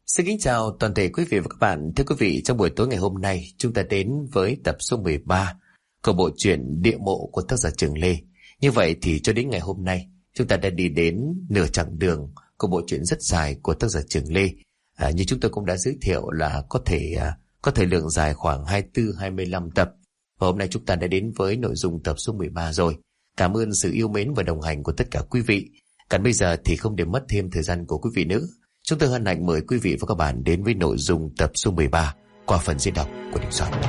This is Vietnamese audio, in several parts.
Xin kính chào toàn thể quý vị và các bạn. Thưa quý vị, trong buổi tối ngày hôm nay, chúng ta đến với tập số 13 của bộ truyện Địa Mộ của tác giả Trường Lê. Như vậy thì cho đến ngày hôm nay, chúng ta đã đi đến nửa chặng đường của bộ truyện rất dài của tác giả Trường Lê. Như chúng tôi cũng đã giới thiệu là có thời lượng dài khoảng 24-25 tập. Và hôm nay chúng ta đã đến với nội dung tập số 13 rồi. Cảm ơn sự yêu mến và đồng hành của tất cả quý vị. Còn bây giờ thì không để mất thêm thời gian của quý vị nữa, chúng tôi hân hạnh mời quý vị và các bạn đến với nội dung tập số 13 qua phần diễn đọc của Đình Soạn.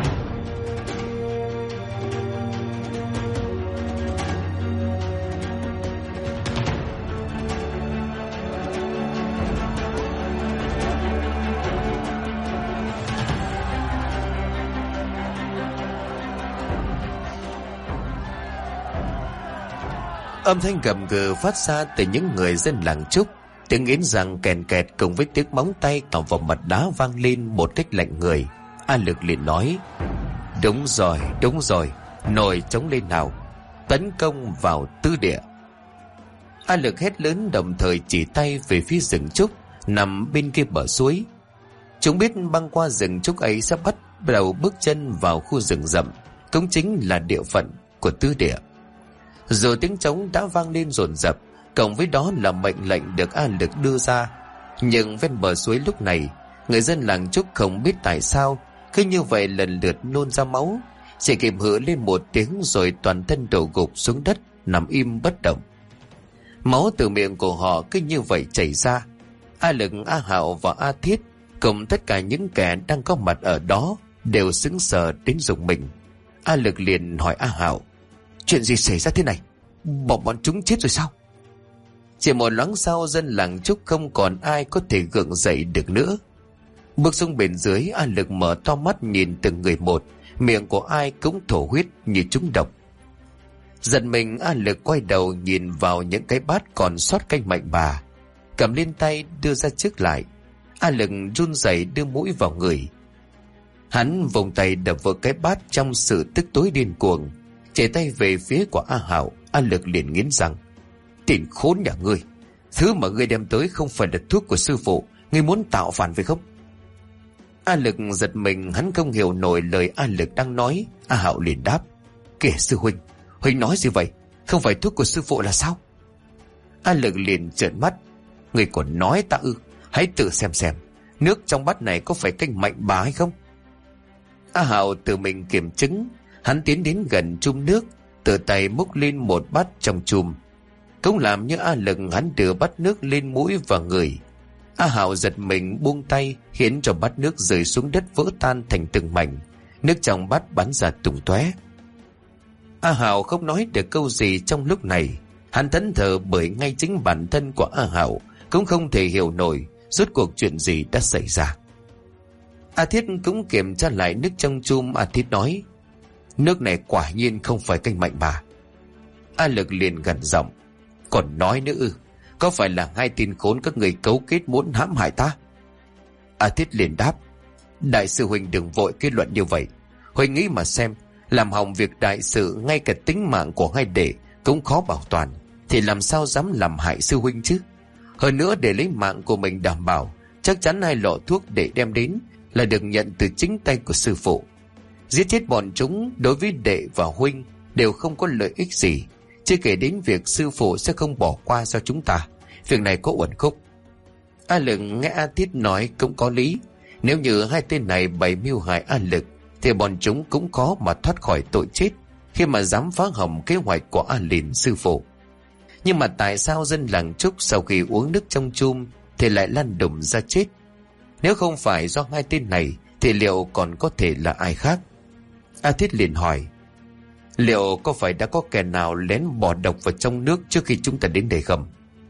Âm thanh gầm gừ phát ra từ những người dân làng Trúc. Tiếng nghiến răng kèn kẹt cùng với tiếng móng tay cào vào mặt đá vang lên một cách lạnh người. A Lực liền nói: đúng rồi, nổi trống lên nào, tấn công vào tứ địa. A Lực hét lớn, đồng thời chỉ tay về phía rừng trúc nằm bên kia bờ suối. Chúng biết băng qua rừng trúc ấy sẽ bắt đầu bước chân vào khu rừng rậm, cũng chính là địa phận của tứ địa. Rồi tiếng trống đã vang lên dồn dập, cộng với đó là mệnh lệnh được A Lực đưa ra. Nhưng ven bờ suối lúc này, người dân làng Trúc không biết tại sao cứ như vậy lần lượt nôn ra máu, chỉ kịp hự lên một tiếng rồi toàn thân đổ gục xuống đất, nằm im bất động. Máu từ miệng của họ cứ như vậy chảy ra. A Lực, A Hạo và A Thiết cùng tất cả những kẻ đang có mặt ở đó đều sững sờ đến rùng mình. A Lực liền hỏi A Hạo: chuyện gì xảy ra thế này? Bọn chúng chết rồi sao? Chỉ một loáng sau, dân làng Trúc không còn ai có thể gượng dậy được nữa. Bước xuống bên dưới, A Lực mở to mắt nhìn từng người một, miệng của ai cũng thổ huyết như trúng độc. Giận mình, A Lực quay đầu nhìn vào những cái bát còn sót canh mạnh bà, cầm lên tay đưa ra trước lại. A Lực run rẩy đưa mũi vào người. Hắn vùng tay đập vào cái bát trong sự tức tối điên cuồng, chỉ tay về phía của A Hạo. A Lực liền nghiến răng: tiền khốn nhà ngươi, thứ mà ngươi đem tới không phải là thuốc của sư phụ, ngươi muốn tạo phản phải không? A Lực giật mình, hắn không hiểu nổi lời A Lực đang nói. A Hạo liền đáp: kìa sư huynh nói gì vậy? Không phải thuốc của sư phụ là sao? A Lực liền trợn mắt: ngươi còn nói ta ư? Hãy tự xem nước trong bát này có phải canh mạnh bà hay không? A Hạo tự mình kiểm chứng, hắn tiến đến gần chum nước, tự tay múc lên một bát trong chum. Cũng làm như A Lực, hắn đưa bát nước lên mũi và người. A Hạo giật mình buông tay, khiến cho bát nước rơi xuống đất vỡ tan thành từng mảnh, nước trong bát bắn ra tung tóe. A Hạo không nói được câu gì trong lúc này. Hắn thẫn thờ bởi ngay chính bản thân của A Hạo cũng không thể hiểu nổi rốt cuộc chuyện gì đã xảy ra. A Thiết cũng kiểm tra lại nước trong chum. A Thiết nói: nước này quả nhiên không phải canh mạnh bà. A Lực liền gằn giọng: còn nói nữa ư? Có phải là hai tên khốn các người cấu kết muốn hãm hại ta? A Thiết liền đáp: đại sư huynh đừng vội kết luận như vậy. Huynh nghĩ mà xem, làm hỏng việc đại sự, ngay cả tính mạng của hai đệ cũng khó bảo toàn, thì làm sao dám làm hại sư huynh chứ? Hơn nữa, để lấy mạng của mình đảm bảo, chắc chắn hai lọ thuốc để đem đến là được nhận từ chính tay của sư phụ. Giết chết bọn chúng đối với đệ và huynh đều không có lợi ích gì, chưa kể đến việc sư phụ sẽ không bỏ qua cho chúng ta. Việc này có uẩn khúc. A Lực nghe A Thiết nói cũng có lý. Nếu như hai tên này bày mưu hại A Lực, thì bọn chúng cũng khó mà thoát khỏi tội chết khi mà dám phá hỏng kế hoạch của A Lìn sư phụ. Nhưng mà tại sao dân làng Trúc sau khi uống nước trong chum thì lại lăn đùng ra chết? Nếu không phải do hai tên này thì liệu còn có thể là ai khác? A Thiết liền hỏi: liệu có phải đã có kẻ nào lén bỏ độc vào trong nước trước khi chúng ta đến đây không?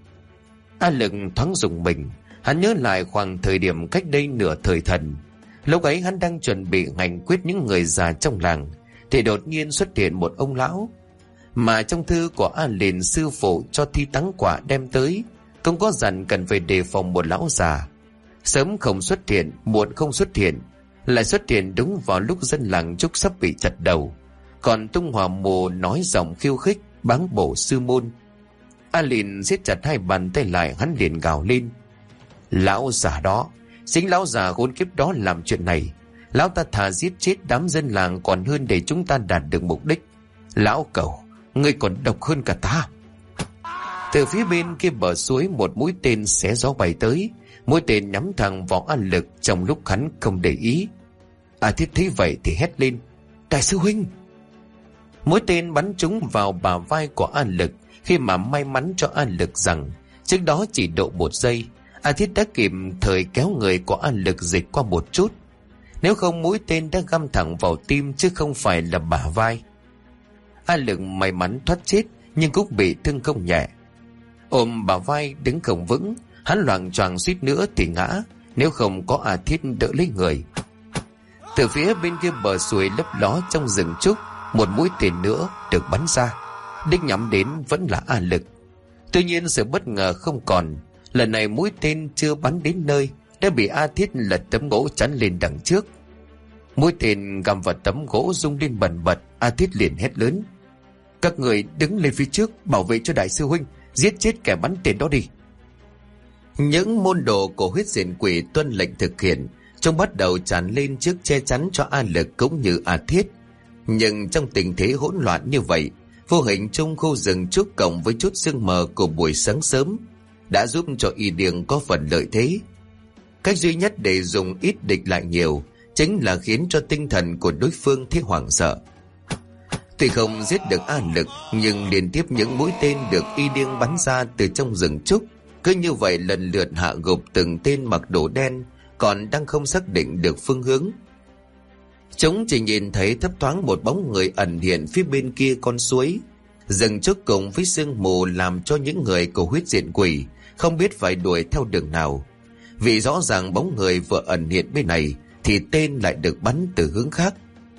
A Lực thoáng rùng mình. Hắn nhớ lại khoảng thời điểm cách đây nửa thời thần. Lúc ấy hắn đang chuẩn bị hành quyết những người già trong làng, thì đột nhiên xuất hiện một ông lão, mà trong thư của A Lìn sư phụ cho thi táng quả đem tới cũng có dặn cần phải đề phòng một lão già. Sớm không xuất hiện, muộn không xuất hiện, lại xuất hiện đúng vào lúc dân làng Trúc sắp bị chặt đầu. Còn Tung Hòa Mù nói giọng khiêu khích, báng bổ sư môn. A Lìn siết chặt hai bàn tay lại, hắn liền gào lên: lão già đó, Chính lão già khốn kiếp đó làm chuyện này. Lão ta thà giết chết đám dân làng còn hơn để chúng ta đạt được mục đích. Lão cẩu, ngươi còn độc hơn cả ta. Từ phía bên kia bờ suối, một mũi tên xé gió bay tới. Mũi tên nhắm thẳng vào An Lực trong lúc hắn không để ý. A Thiết thấy vậy thì hét lên: Đại sư huynh! Mũi tên bắn trúng vào bả vai của An Lực. Khi mà may mắn cho An Lực rằng trước đó chỉ độ 1 giây, A Thiết đã kịp thời kéo người của An Lực dịch qua một chút. Nếu không mũi tên đã găm thẳng vào tim chứ không phải là bả vai. An Lực may mắn thoát chết nhưng cũng bị thương không nhẹ. Ôm bả vai đứng không vững, hắn loạng choạng suýt nữa thì ngã nếu không có A Thiết đỡ lấy người. Từ phía bên kia bờ suối lấp ló trong rừng trúc, một mũi tên nữa được bắn ra, đích nhắm đến vẫn là A Lực. Tuy nhiên sự bất ngờ không còn. Lần này mũi tên chưa bắn đến nơi đã bị A Thiết lật tấm gỗ chắn lên đằng trước. Mũi tên găm vào tấm gỗ rung lên bần bật. A Thiết liền hét lớn: Các người đứng lên phía trước, bảo vệ cho đại sư huynh, giết chết kẻ bắn tên đó đi. Những môn đồ của huyết diện quỷ tuân lệnh thực hiện. Chúng bắt đầu tràn lên trước che chắn cho A Lực cũng như A Thiết. Nhưng trong tình thế hỗn loạn như vậy, vô hình trong khu rừng trúc cộng với chút sương mờ của buổi sáng sớm đã giúp cho Y Điêng có phần lợi thế. Cách duy nhất để dùng ít địch lại nhiều chính là khiến cho tinh thần của đối phương thấy hoảng sợ. Tuy không giết được A Lực, nhưng liên tiếp những mũi tên được Y Điêng bắn ra từ trong rừng trúc cứ như vậy lần lượt hạ gục từng tên mặc đồ đen còn đang không xác định được phương hướng. Chúng chỉ nhìn thấy thấp thoáng một bóng người ẩn hiện phía bên kia con suối. Rừng trúc cùng với sương mù làm cho những người của huyết diện quỷ không biết phải đuổi theo đường nào. Vì rõ ràng bóng người vừa ẩn hiện bên này thì tên lại được bắn từ hướng khác.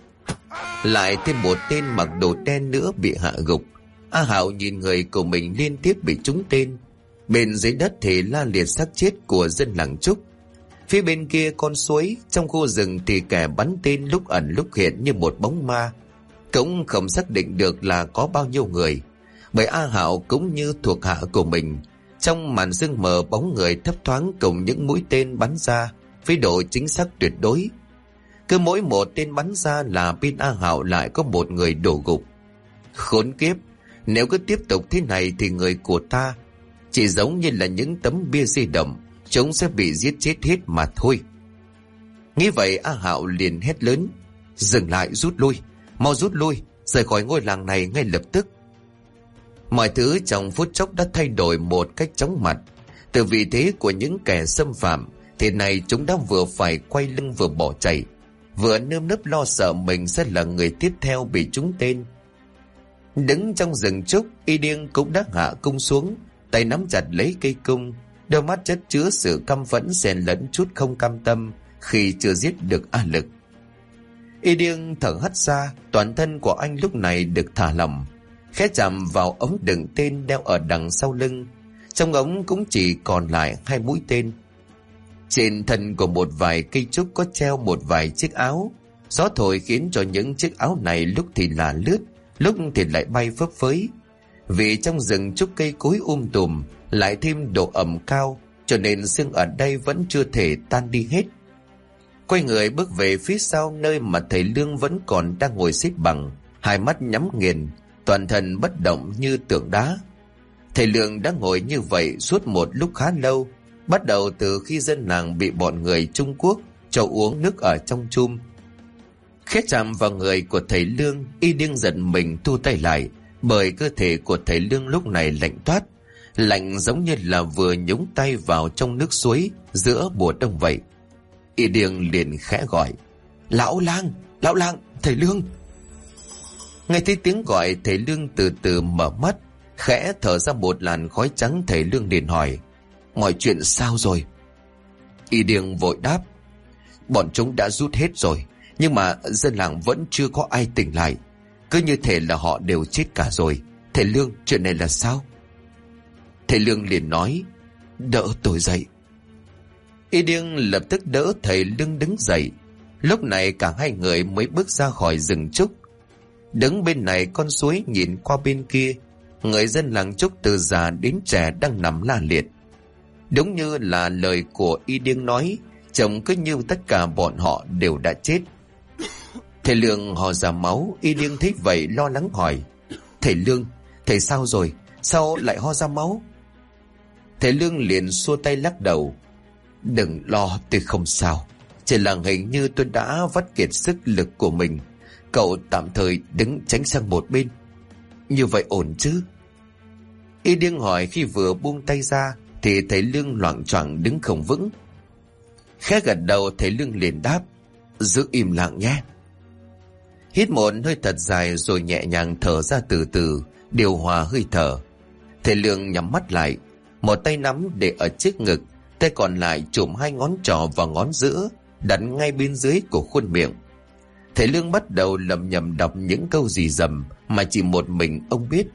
Lại thêm một tên mặc đồ đen nữa bị hạ gục. A Hạo nhìn người của mình liên tiếp bị trúng tên. Bên dưới đất thì la liệt xác chết của dân làng trúc. Phía bên kia con suối, trong khu rừng thì kẻ bắn tên lúc ẩn lúc hiện như một bóng ma. Cũng không xác định được là có bao nhiêu người, bởi A Hạo cũng như thuộc hạ của mình. Trong màn sương mờ bóng người thấp thoáng cùng những mũi tên bắn ra với độ chính xác tuyệt đối. Cứ mỗi một tên bắn ra là bên A Hạo lại có một người đổ gục. Khốn kiếp, nếu cứ tiếp tục thế này thì người của ta chỉ giống như là những tấm bia di động, chúng sẽ bị giết chết hết mà thôi. Nghĩ vậy A Hạo liền hét lớn: Dừng lại, rút lui, mau rút lui, rời khỏi ngôi làng này ngay lập tức. Mọi thứ trong phút chốc đã thay đổi một cách chóng mặt. Từ vị thế của những kẻ xâm phạm thì này chúng đã vừa phải quay lưng vừa bỏ chạy, vừa nơm nớp lo sợ mình sẽ là người tiếp theo bị trúng tên. Đứng trong rừng trúc, Y Điêng cũng đã hạ cung xuống, tay nắm chặt lấy cây cung, đôi mắt chất chứa sự căm phẫn xen lẫn chút không cam tâm khi chưa giết được A Lực. Y Điêng thở hắt ra, toàn thân của anh lúc này được thả lỏng, khẽ chạm vào ống đựng tên đeo ở đằng sau lưng. Trong ống cũng chỉ còn lại 2 mũi tên. Trên thân của một vài cây trúc có treo một vài chiếc áo. Gió thổi khiến cho những chiếc áo này lúc thì là lướt, lúc thì lại bay phấp phới. Vì trong rừng trúc cây cối tùm, lại thêm độ ẩm cao, cho nên sương ở đây vẫn chưa thể tan đi hết. Quay người bước về phía sau nơi mà thầy Lương vẫn còn đang ngồi xếp bằng, hai mắt nhắm nghiền, toàn thân bất động như tượng đá. Thầy Lương đã ngồi như vậy suốt một lúc khá lâu, bắt đầu từ khi dân làng bị bọn người Trung Quốc cho uống nước ở trong chum. Khẽ chạm vào người của thầy Lương, Y Điêng giận mình thu tay lại, bởi cơ thể của thầy Lương lúc này lạnh toát, lạnh giống như là vừa nhúng tay vào trong nước suối giữa mùa đông vậy. Y Điêng liền khẽ gọi: Lão lang, thầy Lương. Nghe thấy tiếng gọi, thầy Lương từ từ mở mắt, khẽ thở ra một làn khói trắng. Thầy Lương liền hỏi: Mọi chuyện sao rồi? Y Điêng vội đáp: Bọn chúng đã rút hết rồi, nhưng mà dân làng vẫn chưa có ai tỉnh lại, cứ như thể là họ đều chết cả rồi. Thầy Lương, chuyện này là sao? Thầy Lương liền nói: Đỡ tôi dậy. Y Điêng lập tức đỡ thầy Lương đứng dậy. Lúc này cả hai người mới bước ra khỏi rừng trúc. Đứng bên này con suối nhìn qua bên kia, người dân làng trúc từ già đến trẻ đang nằm la liệt. Đúng như là lời của Y Điêng nói, Trông cứ như tất cả bọn họ đều đã chết. Thầy Lương ho ra máu. Y Điêng thấy vậy lo lắng hỏi: Thầy Lương, thầy sao rồi? Sao lại ho ra máu? Thầy Lương liền xua tay lắc đầu: Đừng lo, tôi không sao. Chỉ là hình như tôi đã vắt kiệt sức lực của mình. Cậu tạm thời đứng tránh sang một bên. Như vậy ổn chứ? Y Điêng hỏi. Khi vừa buông tay ra thì thầy Lương loạng choạng đứng không vững. Khẽ gật đầu, thầy Lương liền đáp: Giữ im lặng nhé. Hít một hơi thật dài rồi nhẹ nhàng thở ra từ từ, điều hòa hơi thở. Thầy Lương nhắm mắt lại, một tay nắm để ở trước ngực, tay còn lại chụm hai ngón trỏ và ngón giữa đặt ngay bên dưới của khuôn miệng. Thầy Lương bắt đầu lẩm nhẩm đọc những câu rì rầm mà chỉ một mình ông biết.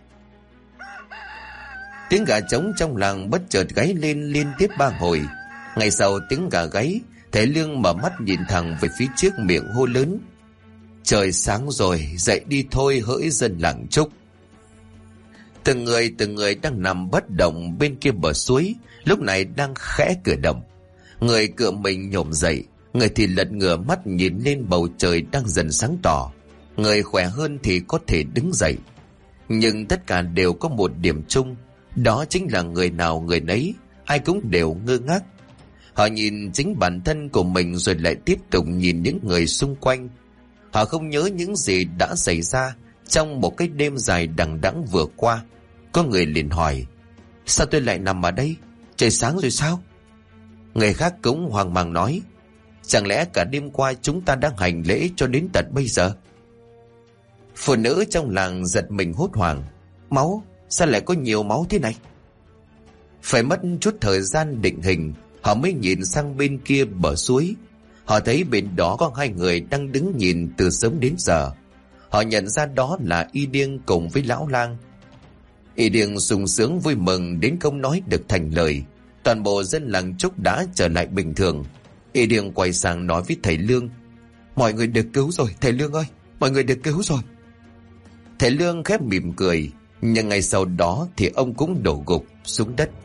Tiếng gà trống trong làng bất chợt gáy lên liên tiếp 3 hồi. Ngay sau tiếng gà gáy, thầy Lương mở mắt nhìn thẳng về phía trước, miệng hô lớn: Trời sáng rồi, dậy đi thôi hỡi dân làng Trúc. Từng người đang nằm bất động bên kia bờ suối lúc này đang khẽ cử động. Người cựa mình nhổm dậy, người thì lật ngửa mắt nhìn lên bầu trời đang dần sáng tỏ. Người khỏe hơn thì có thể đứng dậy. Nhưng tất cả đều có một điểm chung, đó chính là người nào người nấy, ai cũng đều ngơ ngác. Họ nhìn chính bản thân của mình rồi lại tiếp tục nhìn những người xung quanh. Họ không nhớ những gì đã xảy ra trong một cái đêm dài đằng đẵng vừa qua. Có người liền hỏi: Sao tôi lại nằm ở đây? Trời sáng rồi sao? Người khác cũng hoang mang nói: Chẳng lẽ cả đêm qua chúng ta đang hành lễ cho đến tận bây giờ? Phụ nữ trong làng giật mình hốt hoảng: Máu? Sao lại có nhiều máu thế này? Phải mất chút thời gian định hình, họ mới nhìn sang bên kia bờ suối. Họ thấy bên đó có 2 người đang đứng nhìn từ sớm đến giờ. Họ nhận ra đó là Y Điêng cùng với lão lang. Y Điêng sung sướng vui mừng đến không nói được thành lời. Toàn bộ dân làng Trúc đã trở lại bình thường. Y Điêng quay sang nói với thầy Lương: Mọi người được cứu rồi, thầy Lương ơi, mọi người được cứu rồi. Thầy Lương khép mỉm cười, nhưng ngay sau đó thì ông cũng đổ gục xuống đất.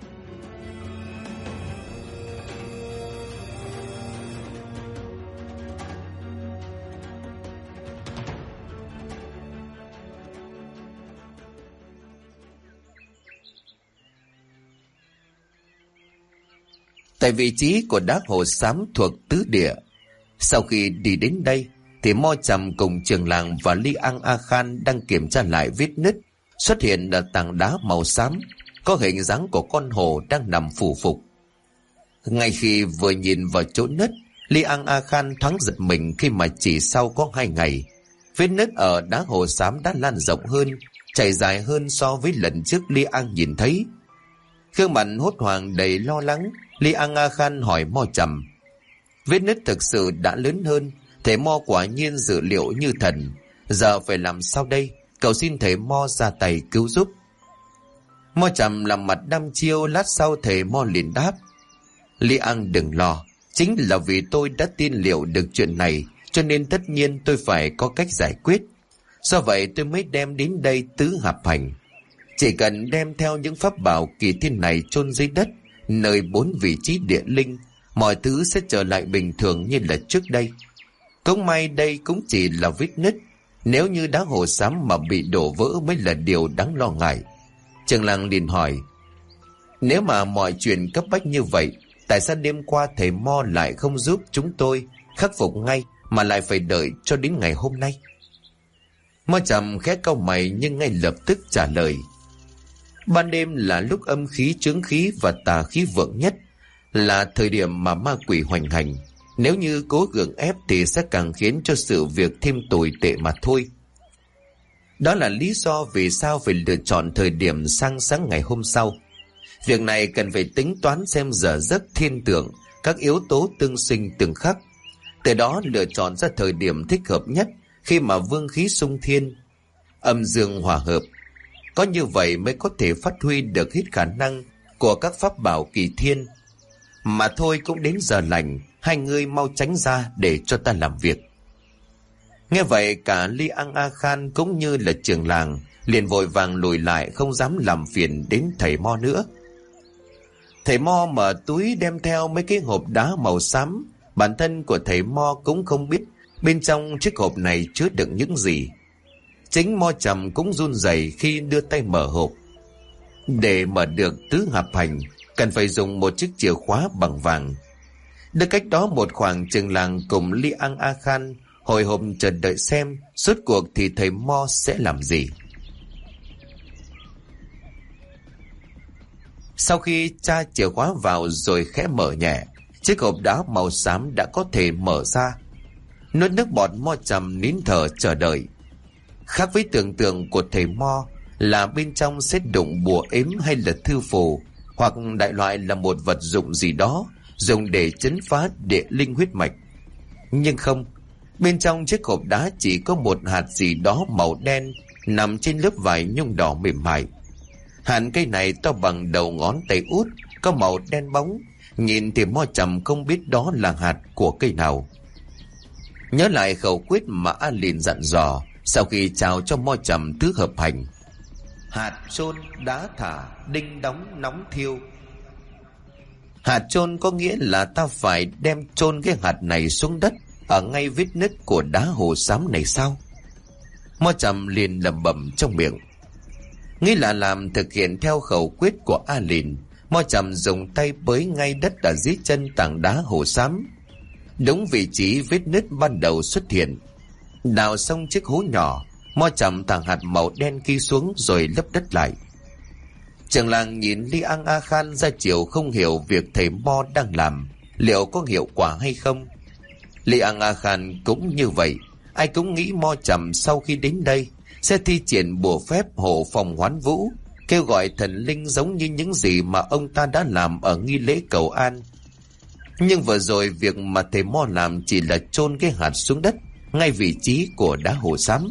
Tại vị trí của đá hồ xám thuộc tứ địa, sau khi đi đến đây thì Mo Trầm cùng trường làng và Li Ang A Khan đang kiểm tra lại vết nứt. Xuất hiện là tảng đá màu xám có hình dáng của con hổ đang nằm phủ phục. Ngay khi vừa nhìn vào chỗ nứt, Li Ang A Khan thoáng giật mình khi mà chỉ sau có 2 ngày, vết nứt ở đá hồ xám đã lan rộng hơn, chảy dài hơn so với lần trước Li Ang nhìn thấy. Gương mặt hốt hoảng đầy lo lắng, Li Ang A Khan hỏi Mo Trầm: Vết nứt thực sự đã lớn hơn, thầy Mo quả nhiên dự liệu như thần. Giờ phải làm sao đây? Cầu xin thầy Mo ra tay cứu giúp. Mo Trầm làm mặt đăm chiêu, lát sau thầy Mo liền đáp: Li Ang đừng lo, chính là vì tôi đã tin liệu được chuyện này, cho nên tất nhiên tôi phải có cách giải quyết. Do vậy tôi mới đem đến đây tứ hạp hành. Chỉ cần đem theo những pháp bảo kỳ thiên này chôn dưới đất, nơi 4 vị trí địa linh, mọi thứ sẽ trở lại bình thường như là trước đây. Cũng may đây cũng chỉ là vết nứt, nếu như đá hồ xám mà bị đổ vỡ mới là điều đáng lo ngại. Trường làng liền hỏi: Nếu mà mọi chuyện cấp bách như vậy, tại sao đêm qua thầy Mo lại không giúp chúng tôi khắc phục ngay mà lại phải đợi cho đến ngày hôm nay? Mo Trầm khẽ cau mày nhưng ngay lập tức trả lời: Ban đêm là lúc âm khí chướng khí và tà khí vượng nhất, là thời điểm mà ma quỷ hoành hành. Nếu như cố gượng ép thì sẽ càng khiến cho sự việc thêm tồi tệ mà thôi. Đó là lý do vì sao phải lựa chọn thời điểm sang sáng ngày hôm sau. Việc này cần phải tính toán xem giờ giấc thiên tượng, các yếu tố tương sinh tương khắc, từ đó lựa chọn ra thời điểm thích hợp nhất khi mà vương khí xung thiên, âm dương hòa hợp. Có như vậy mới có thể phát huy được hết khả năng của các pháp bảo kỳ thiên. Mà thôi, cũng đến giờ lành, 2 người mau tránh ra để cho ta làm việc. Nghe vậy cả Li Ang A Khan cũng như là trưởng làng liền vội vàng lùi lại, không dám làm phiền đến thầy Mo nữa. Thầy Mo mở túi đem theo mấy cái hộp đá màu xám. Bản thân của thầy Mo cũng không biết bên trong chiếc hộp này chứa đựng những gì. Chính Mo Trầm cũng run rẩy khi đưa tay mở hộp. Để mở được tứ hợp hành, cần phải dùng một chiếc chìa khóa bằng vàng. Được cách đó một khoảng chừng làng cùng Li Ang A Khan hồi hộp chờ đợi xem suốt cuộc thì thầy Mo sẽ làm gì. Sau khi tra chìa khóa vào rồi khẽ mở nhẹ, chiếc hộp đá màu xám đã có thể mở ra. Nuốt nước bọt, Mo Trầm nín thở chờ đợi. Khác với tưởng tượng của thầy Mo là bên trong sẽ đụng bùa ếm hay là thư phù, hoặc đại loại là một vật dụng gì đó dùng để trấn phá địa linh huyết mạch. Nhưng không, bên trong chiếc hộp đá chỉ có một hạt gì đó màu đen nằm trên lớp vải nhung đỏ mềm mại. Hạt cây này to bằng đầu ngón tay út, có màu đen bóng, nhìn thì Mo Trầm không biết đó là hạt của cây nào. Nhớ lại khẩu quyết mà A Lìn dặn dò sau khi chào cho Mo Trầm tứ hợp hành: hạt chôn đá thả, đinh đóng nóng thiêu. Hạt chôn có nghĩa là ta phải đem chôn cái hạt này xuống đất ở ngay vết nứt của đá hồ xám này sao? Mo Trầm liền lẩm bẩm trong miệng. Nghĩ là làm thực hiện theo khẩu quyết của A Lìn, Mo Trầm dùng tay bới ngay đất ở dưới chân tảng đá hồ xám, đúng vị trí vết nứt ban đầu xuất hiện. Đào xong chiếc hố nhỏ, Mo Trầm thả hạt màu đen kia xuống rồi lấp đất lại. Trưởng làng nhìn Li Ang A Khan ra chiều không hiểu việc thầy Mo đang làm liệu có hiệu quả hay không. Li Ang A Khan cũng như vậy, ai cũng nghĩ Mo Trầm sau khi đến đây sẽ thi triển bùa phép hộ phòng hoán vũ, kêu gọi thần linh giống như những gì mà ông ta đã làm ở nghi lễ cầu an. Nhưng vừa rồi việc mà thầy Mo làm chỉ là chôn cái hạt xuống đất ngay vị trí của đá hồ xám.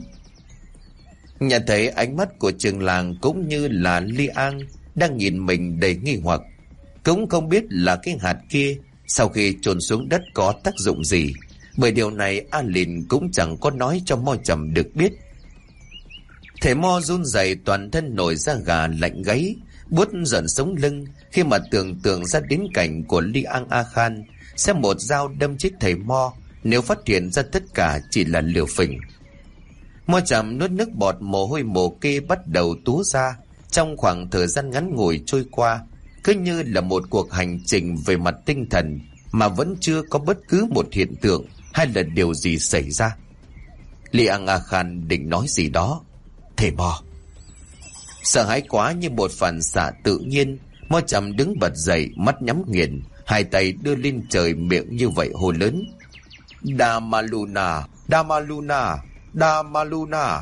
Nhận thấy ánh mắt của trường làng cũng như là Li Ang đang nhìn mình đầy nghi hoặc, cũng không biết là cái hạt kia sau khi chôn xuống đất có tác dụng gì, bởi điều này A Lìn cũng chẳng có nói cho Mo Trầm được biết. Thầy Mo run rẩy, toàn thân nổi da gà lạnh gáy, buốt giận sống lưng khi mà tưởng tượng ra đến cảnh của Li Ang A Khan sẽ một dao đâm chết thầy Mo nếu phát hiện ra tất cả chỉ là lừa phỉnh. Mo Trầm nuốt nước bọt, mồ hôi mồ kê bắt đầu túa ra. Trong khoảng thời gian ngắn ngủi trôi qua, cứ như là một cuộc hành trình về mặt tinh thần mà vẫn chưa có bất cứ một hiện tượng hay là điều gì xảy ra. Li Ang A Khan định nói gì đó. Thầy Mo. Sợ hãi quá, như một phản xạ tự nhiên, Mo Trầm đứng bật dậy, mắt nhắm nghiền, hai tay đưa lên trời, miệng như vậy hô lớn: Damaluna, Damaluna, Damaluna.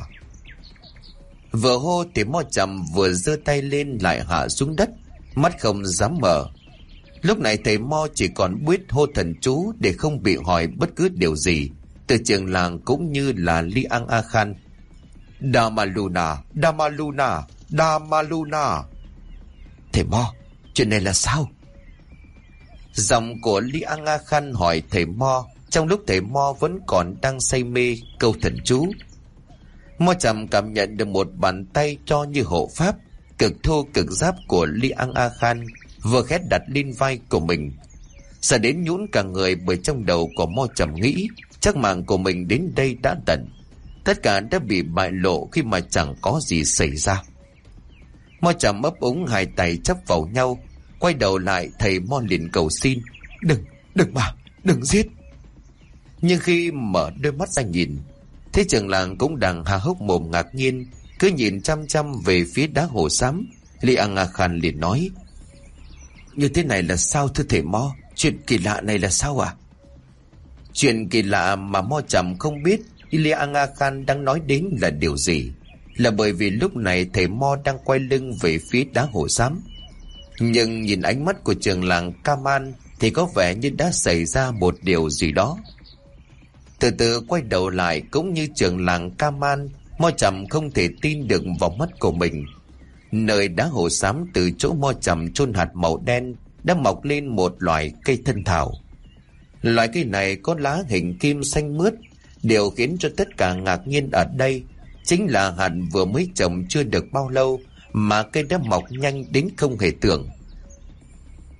Vừa hô thì Mo Trầm vừa giơ tay lên lại hạ xuống đất, mắt không dám mở. Lúc này thầy Mo chỉ còn biết hô thần chú để không bị hỏi bất cứ điều gì từ trường làng cũng như là Li Ang A Khan. Damaluna, Damaluna, Damaluna. Thầy Mo, chuyện này là sao? Giọng của Li Ang A Khan hỏi thầy Mo trong lúc thầy Mo vẫn còn đang say mê câu thần chú. Mo Trầm cảm nhận được một bàn tay cho như hộ pháp, cực thô cực giáp của Li Ang A Khan vừa khẽ đặt lên vai của mình. Sợ đến nhũn cả người, bởi trong đầu của Mo Trầm nghĩ chắc mạng của mình đến đây đã tận. Tất cả đã bị bại lộ khi mà chẳng có gì xảy ra. Mo Trầm ấp úng, hai tay chắp vào nhau, quay đầu lại thầy Mo liền cầu xin: Đừng mà, đừng giết. Nhưng khi mở đôi mắt ra nhìn, thế trưởng làng cũng đang há hốc mồm ngạc nhiên, cứ nhìn chăm chăm về phía đá hồ xám. Li Ang A Khan liền nói: Như thế này là sao thưa thầy Mo? Chuyện kỳ lạ này là sao à? Chuyện kỳ lạ mà Mo Trầm không biết Li Ang A Khan đang nói đến là điều gì, là bởi vì lúc này thầy Mo đang quay lưng về phía đá hồ xám. Nhưng nhìn ánh mắt của trưởng làng Kaman thì có vẻ như đã xảy ra một điều gì đó. Từ từ quay đầu lại, cũng như trưởng làng Kaman, Mo Trầm không thể tin được vào mắt của mình. Nơi đá hồ xám từ chỗ Mo Trầm chôn hạt màu đen đã mọc lên một loại cây thân thảo. Loại cây này có lá hình kim xanh mướt. Điều khiến cho tất cả ngạc nhiên ở đây chính là hạt vừa mới trồng chưa được bao lâu mà cây đã mọc nhanh đến không hề tưởng.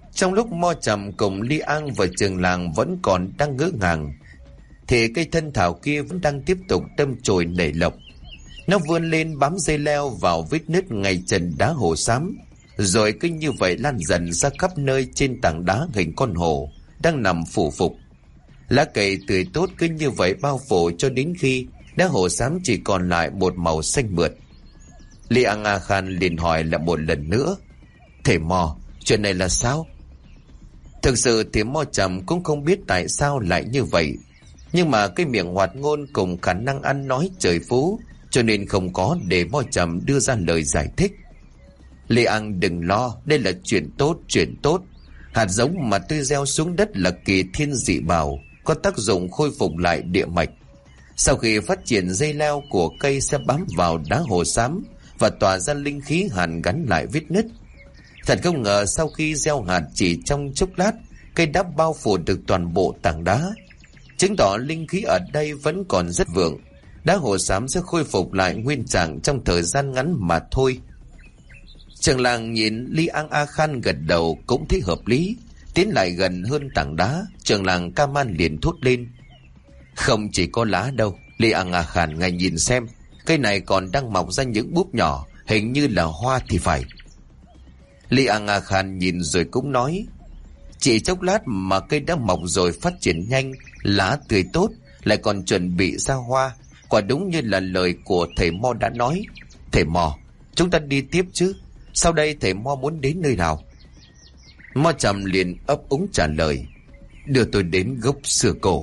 Trong lúc Mo Trầm cùng Li An và trường làng vẫn còn đang ngỡ ngàng, thì cây thân thảo kia vẫn đang tiếp tục đâm chồi nảy lộc. Nó vươn lên bám dây leo vào vết nứt ngay chân đá hồ xám, rồi cứ như vậy lan dần ra khắp nơi trên tảng đá hình con hổ đang nằm phủ phục. Lá cây tươi tốt cứ như vậy bao phủ cho đến khi đá hồ xám chỉ còn lại một màu xanh mượt. Li An A Khan liền hỏi lại một lần nữa: "Thầy Mo, chuyện này là sao?" Thực sự thì Mo Trầm cũng không biết tại sao lại như vậy, nhưng mà cái miệng hoạt ngôn cùng khả năng ăn nói trời phú, cho nên không có để Mo Trầm đưa ra lời giải thích. "Li An đừng lo, đây là chuyện tốt. Hạt giống mà tôi gieo xuống đất là kỳ thiên dị bảo, có tác dụng khôi phục lại địa mạch. Sau khi phát triển, dây leo của cây sẽ bám vào đá hồ xám và tỏa ra linh khí hàn gắn lại vết nứt. Thật không ngờ sau khi gieo hạt chỉ trong chốc lát, cây đã bao phủ được toàn bộ tảng đá, chứng tỏ linh khí ở đây vẫn còn rất vượng. Đá hồ xám sẽ khôi phục lại nguyên trạng trong thời gian ngắn mà thôi." Trường làng nhìn Li An A Khan gật đầu cũng thấy hợp lý. Tiến lại gần hơn tảng đá, trường làng Kaman liền thốt lên: "Không chỉ có lá đâu, Li An A Khan, ngài nhìn xem, cây này còn đang mọc ra những búp nhỏ, hình như là hoa thì phải." Li An A Khan nhìn rồi cũng nói: "Chỉ chốc lát mà cây đã mọc rồi, phát triển nhanh, lá tươi tốt, lại còn chuẩn bị ra hoa, quả đúng như là lời của thầy Mo đã nói. Thầy Mo, chúng ta đi tiếp chứ, sau đây thầy Mo muốn đến nơi nào?" Mo Trầm liền ấp úng trả lời: "Đưa tôi đến gốc xưa cổ."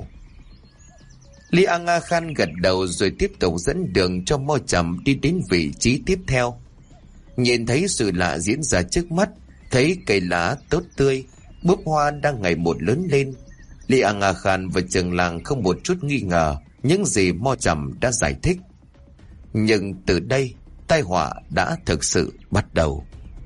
Li An A Khan gật đầu rồi tiếp tục dẫn đường cho Mo Trầm đi đến vị trí tiếp theo. Nhìn thấy sự lạ diễn ra trước mắt, thấy cây lá tốt tươi, búp hoa đang ngày một lớn lên, Li An A Khan và trường làng không một chút nghi ngờ những gì Mo Trầm đã giải thích. Nhưng từ đây, tai họa đã thực sự bắt đầu.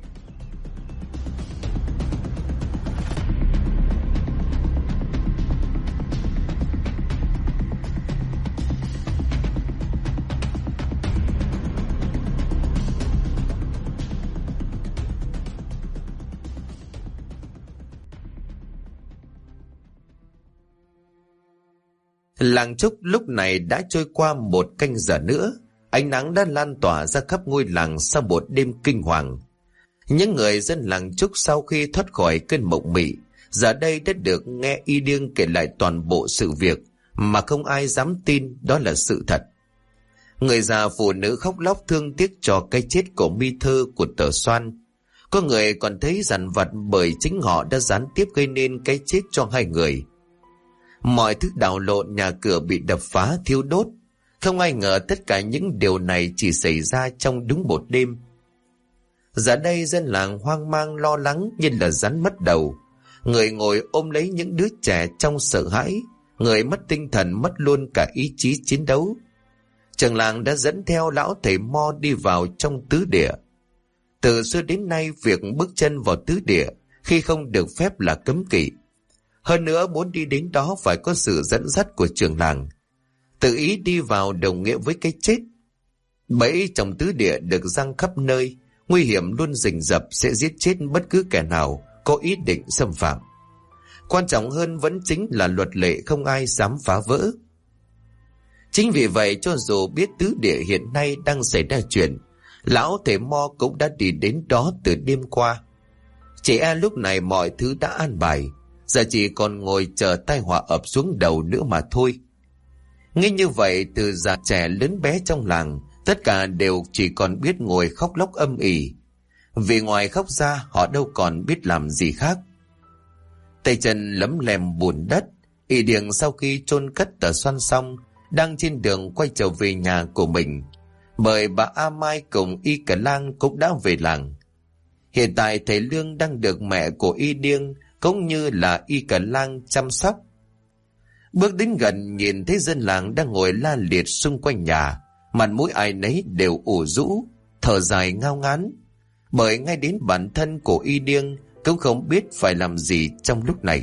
Làng Trúc lúc này đã trôi qua một canh giờ nữa. Ánh nắng đã lan tỏa ra khắp ngôi làng sau một đêm kinh hoàng. Những người dân làng Trúc sau khi thoát khỏi cơn mộng mị, giờ đây đã được nghe Y Điêng kể lại toàn bộ sự việc mà không ai dám tin đó là sự thật. Người già phụ nữ khóc lóc thương tiếc cho cái chết của Mi Thơ, của Tờ Xoan. Có người còn thấy dằn vặt bởi chính họ đã gián tiếp gây nên cái chết cho hai người. Mọi thứ đảo lộn, nhà cửa bị đập phá, thiêu đốt. Không ai ngờ tất cả những điều này chỉ xảy ra trong đúng một đêm. Giờ đây dân làng hoang mang lo lắng như là rắn mất đầu. Người ngồi ôm lấy những đứa trẻ trong sợ hãi, người mất tinh thần, mất luôn cả ý chí chiến đấu. Trường làng đã dẫn theo lão thầy Mo đi vào trong tứ địa. Từ xưa đến nay, việc bước chân vào tứ địa khi không được phép là cấm kỵ. Hơn nữa, muốn đi đến đó phải có sự dẫn dắt của trường làng. Tự ý đi vào đồng nghĩa với cái chết. Bẫy trong tứ địa được giăng khắp nơi, nguy hiểm luôn rình rập sẽ giết chết bất cứ kẻ nào có ý định xâm phạm. Quan trọng hơn vẫn chính là luật lệ không ai dám phá vỡ. Chính vì vậy, cho dù biết tứ địa hiện nay đang xảy ra chuyện, lão thầy Mo cũng đã đi đến đó từ đêm qua. Chỉ e lúc này mọi thứ đã an bài, giờ chỉ còn ngồi chờ tai họa ập xuống đầu nữa mà thôi. Nghe như vậy, từ già trẻ lớn bé trong làng, tất cả đều chỉ còn biết ngồi khóc lóc âm ỉ. Vì ngoài khóc ra, họ đâu còn biết làm gì khác. Tay chân lấm lem bùn đất, Y Điêng sau khi chôn cất Tờ Xoan xong, đang trên đường quay trở về nhà của mình, bởi bà A Mai cùng Y Cả Lang cũng đã về làng. Hiện tại thầy Lương đang được mẹ của Y Điêng cũng như là Y Cả Lang chăm sóc. Bước đến gần, nhìn thấy dân làng đang ngồi la liệt xung quanh nhà, mặt mũi ai nấy đều ủ rũ, thở dài ngao ngán, bởi ngay đến bản thân của Y Điêng cũng không biết phải làm gì trong lúc này.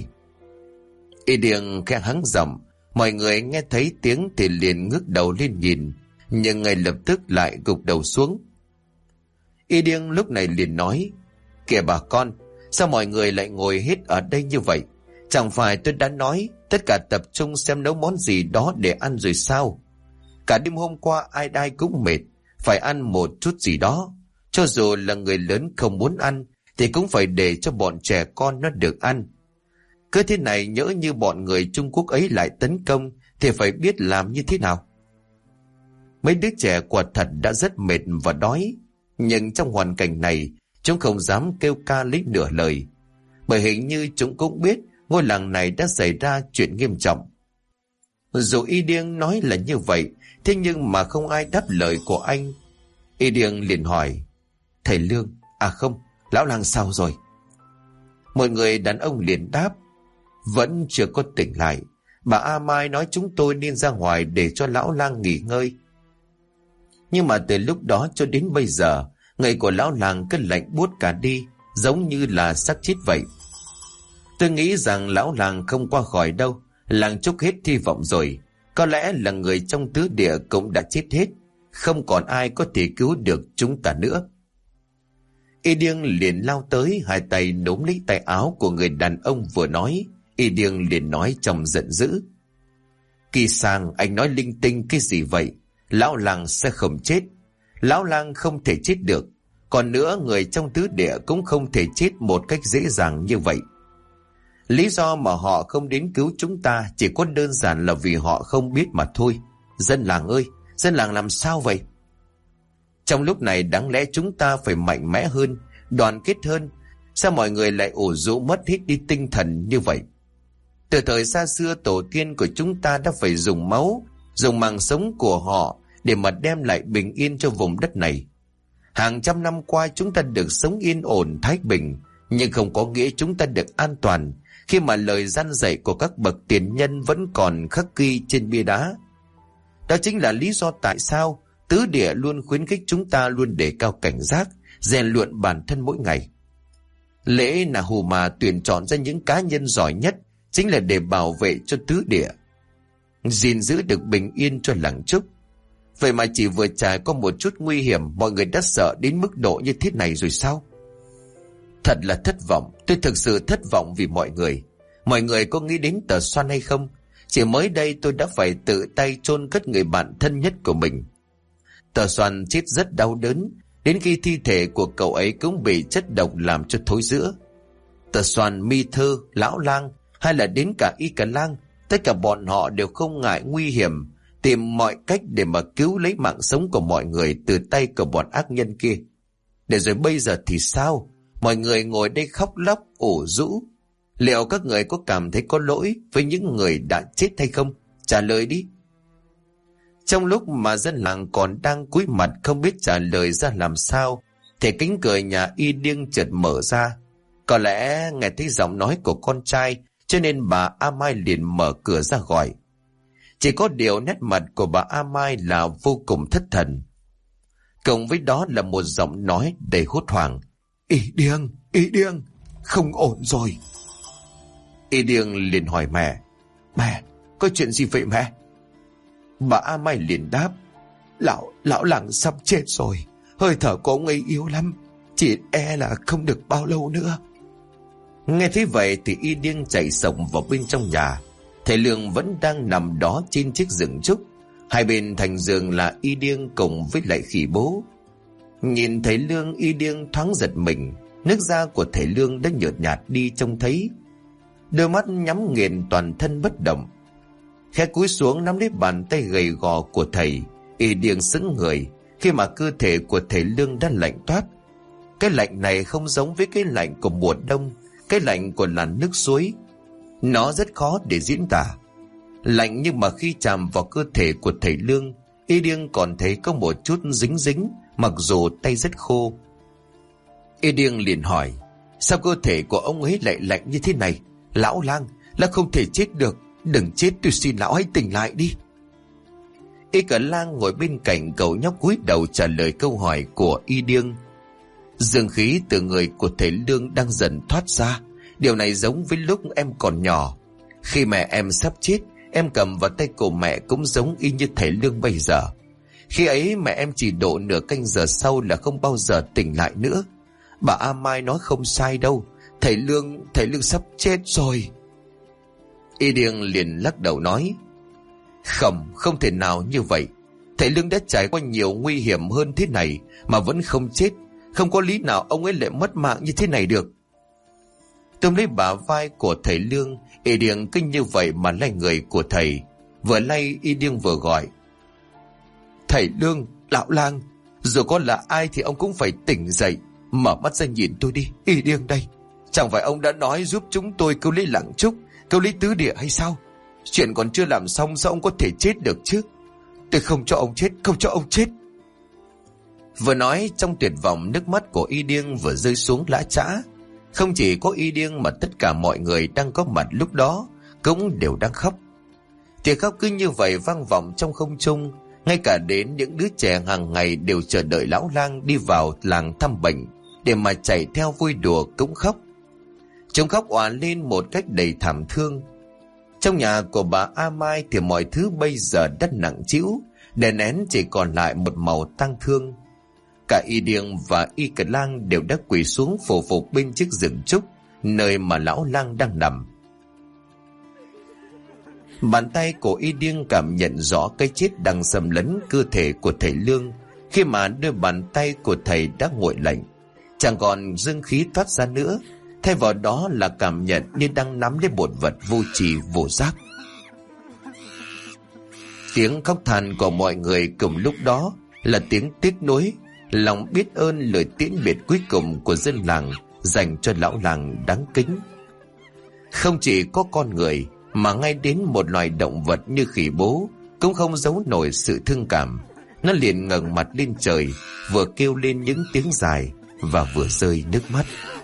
Y Điêng khẽ hắng giọng, mọi người nghe thấy tiếng thì liền ngước đầu lên nhìn, nhưng ngay lập tức lại gục đầu xuống. Y Điêng lúc này liền nói: "Kìa bà con, Sao mọi người lại ngồi hết ở đây như vậy? Chẳng phải tôi đã nói tất cả tập trung xem nấu món gì đó để ăn rồi sao? Cả đêm hôm qua ai cũng mệt, phải ăn một chút gì đó. Cho dù là người lớn không muốn ăn thì cũng phải để cho bọn trẻ con nó được ăn. Cứ thế này nhỡ như bọn người Trung Quốc ấy lại tấn công thì phải biết làm như thế nào. Mấy đứa trẻ quả thật đã rất mệt và đói, nhưng trong hoàn cảnh này chúng không dám kêu ca lấy nửa lời, bởi hình như chúng cũng biết ngôi làng này đã xảy ra chuyện nghiêm trọng. Dù Y Điêng nói là như vậy, thế nhưng mà không ai đáp lời của anh. Y Điêng liền hỏi: thầy Lương, à không, lão làng sao rồi? Mọi người đàn ông liền đáp: vẫn chưa có tỉnh lại. Bà A Mai nói chúng tôi nên ra ngoài để cho lão lang nghỉ ngơi. Nhưng mà từ lúc đó cho đến bây giờ, người của lão làng cứ lạnh buốt cả đi, giống như là xác chết vậy. Tôi nghĩ rằng lão làng không qua khỏi đâu, làng trúc hết hy vọng rồi. Có lẽ là người trong tứ địa cũng đã chết hết, không còn ai có thể cứu được chúng ta nữa. Y Điêng liền lao tới, hai tay nắm lấy tay áo của người đàn ông vừa nói. Y Điêng liền nói trong giận dữ: Kỳ Sang, anh nói linh tinh cái gì vậy? Lão làng sẽ không chết. Lão lang không thể chết được. Còn nữa, người trong tứ địa cũng không thể chết một cách dễ dàng như vậy. Lý do mà họ không đến cứu chúng ta chỉ có đơn giản là vì họ không biết mà thôi. Dân làng ơi, dân làng làm sao vậy? Trong lúc này đáng lẽ chúng ta phải mạnh mẽ hơn, đoàn kết hơn. Sao mọi người lại ủ rũ mất hết đi tinh thần như vậy? Từ thời xa xưa, tổ tiên của chúng ta đã phải dùng máu, dùng mạng sống của họ để mà đem lại bình yên cho vùng đất này. Hàng trăm năm qua chúng ta được sống yên ổn thái bình, nhưng không có nghĩa chúng ta được an toàn khi mà lời răn dạy của các bậc tiền nhân vẫn còn khắc ghi trên bia đá. Đó chính là lý do tại sao tứ địa luôn khuyến khích chúng ta luôn đề cao cảnh giác, rèn luyện bản thân mỗi ngày. Lễ Nà Hù Mà tuyển chọn ra những cá nhân giỏi nhất chính là để bảo vệ cho tứ địa, gìn giữ được bình yên cho làng Trúc. Vậy mà chỉ vừa trải qua một chút nguy hiểm, mọi người đã sợ đến mức độ như thế này rồi sao? Thật là thất vọng, tôi thực sự thất vọng vì mọi người. Mọi người có nghĩ đến Tờ Xoan hay không? Chỉ mới đây tôi đã phải tự tay chôn cất người bạn thân nhất của mình. Tờ Xoan chết rất đau đớn, đến khi thi thể của cậu ấy cũng bị chất độc làm cho thối rữa. Tờ Xoan, Mi Thơ, Lão Lang hay là đến cả Y Cả Lang, tất cả bọn họ đều không ngại nguy hiểm, tìm mọi cách để mà cứu lấy mạng sống của mọi người từ tay của bọn ác nhân kia. Để rồi bây giờ thì sao? Mọi người ngồi đây khóc lóc ủ rũ. Liệu các người có cảm thấy có lỗi với những người đã chết hay không? Trả lời đi. Trong lúc mà dân làng còn đang cúi mặt không biết trả lời ra làm sao, thì cánh cửa nhà Y Điêng chợt mở ra. Có lẽ nghe thấy giọng nói của con trai, cho nên bà A Mai liền mở cửa ra gọi. Chỉ có điều nét mặt của bà A Mai là vô cùng thất thần. Cộng với đó là một giọng nói đầy hốt hoảng. Y Điêng, không ổn rồi. Y Điêng liền hỏi mẹ: Mẹ, có chuyện gì vậy mẹ? Bà A Mai liền đáp: Lão làng sắp chết rồi. Hơi thở của ông ấy yếu lắm, chỉ e là không được bao lâu nữa. Nghe thấy vậy thì Y Điêng chạy sổng vào bên trong nhà. Thầy Lương vẫn đang nằm đó trên chiếc giường trúc. Hai bên thành giường là Y Điêng cùng với lại Khỉ Bố. Nhìn thầy Lương, Y Điêng thoáng giật mình. Nước da của thầy Lương đã nhợt nhạt đi trông thấy. Đôi mắt nhắm nghiền, toàn thân bất động. Khẽ cúi xuống nắm lấy bàn tay gầy gò của thầy, Y Điêng sững người khi mà cơ thể của thầy Lương đã lạnh toát. Cái lạnh này không giống với cái lạnh của mùa đông, cái lạnh của làn nước suối. Nó rất khó để diễn tả. Lạnh nhưng mà khi chạm vào cơ thể của thầy Lương, Y Điêng còn thấy có một chút dính dính, mặc dù tay rất khô. Y Điêng liền hỏi: Sao cơ thể của ông ấy lại lạnh như thế này? Lão lang, là không thể chết được. Đừng chết, tôi xin lão hãy tỉnh lại đi. Y Cả Lang ngồi bên cạnh cậu nhóc cúi đầu trả lời câu hỏi của Y Điêng. Dương khí từ người của thầy Lương đang dần thoát ra. Điều này giống với lúc em còn nhỏ. Khi mẹ em sắp chết, em cầm vào tay của mẹ cũng giống y như thầy Lương bây giờ. Khi ấy mẹ em chỉ độ nửa canh giờ sau là không bao giờ tỉnh lại nữa. Bà A Mai nói không sai đâu. Thầy Lương sắp chết rồi. Y Điêng liền lắc đầu nói: Không thể nào như vậy. Thầy Lương đã trải qua nhiều nguy hiểm hơn thế này mà vẫn không chết. Không có lý nào ông ấy lại mất mạng như thế này được. Túm lấy bả vai của thầy Lương, Y Điêng kinh như vậy mà lay người của thầy. Vừa lay, Y Điêng vừa gọi: Thầy Lương, lão lang, dù có là ai thì ông cũng phải tỉnh dậy. Mở mắt ra nhìn tôi đi, Y Điêng đây. Chẳng phải ông đã nói giúp chúng tôi cứu lấy Lạng Trúc, cứu lấy Tứ Địa hay sao? Chuyện còn chưa làm xong sao ông có thể chết được chứ? Tôi không cho ông chết, không cho ông chết. Vừa nói trong tuyệt vọng, nước mắt của Y Điêng vừa rơi xuống lã chã. Không chỉ có Y Điêng mà tất cả mọi người đang có mặt lúc đó cũng đều đang khóc. Tiếng khóc cứ như vậy vang vọng trong không trung. Ngay cả đến những đứa trẻ hàng ngày đều chờ đợi lão lang đi vào làng thăm bệnh để mà chạy theo vui đùa cũng khóc. Chúng khóc òa lên một cách đầy thảm thương. Trong nhà của bà A Mai thì mọi thứ bây giờ đất nặng trĩu, đè nén chỉ còn lại một màu tang thương. Cả Y Điêng và Y Cật Lang đều đã quỳ xuống phổ phục bên chiếc giường trúc, nơi mà lão lang đang nằm. Bàn tay của Y Điêng cảm nhận rõ cái chết đang xâm lấn cơ thể của thầy Lương, khi mà đôi bàn tay của thầy đã nguội lạnh, chẳng còn dương khí thoát ra nữa. Thay vào đó là cảm nhận như đang nắm lấy một vật vô tri vô giác. Tiếng khóc than của mọi người cùng lúc đó là tiếng tiếc nuối, lòng biết ơn lời tiễn biệt cuối cùng của dân làng dành cho lão làng đáng kính. Không chỉ có con người mà ngay đến một loài động vật như khỉ bố cũng không giấu nổi sự thương cảm. Nó liền ngẩng mặt lên trời, vừa kêu lên những tiếng dài và vừa rơi nước mắt.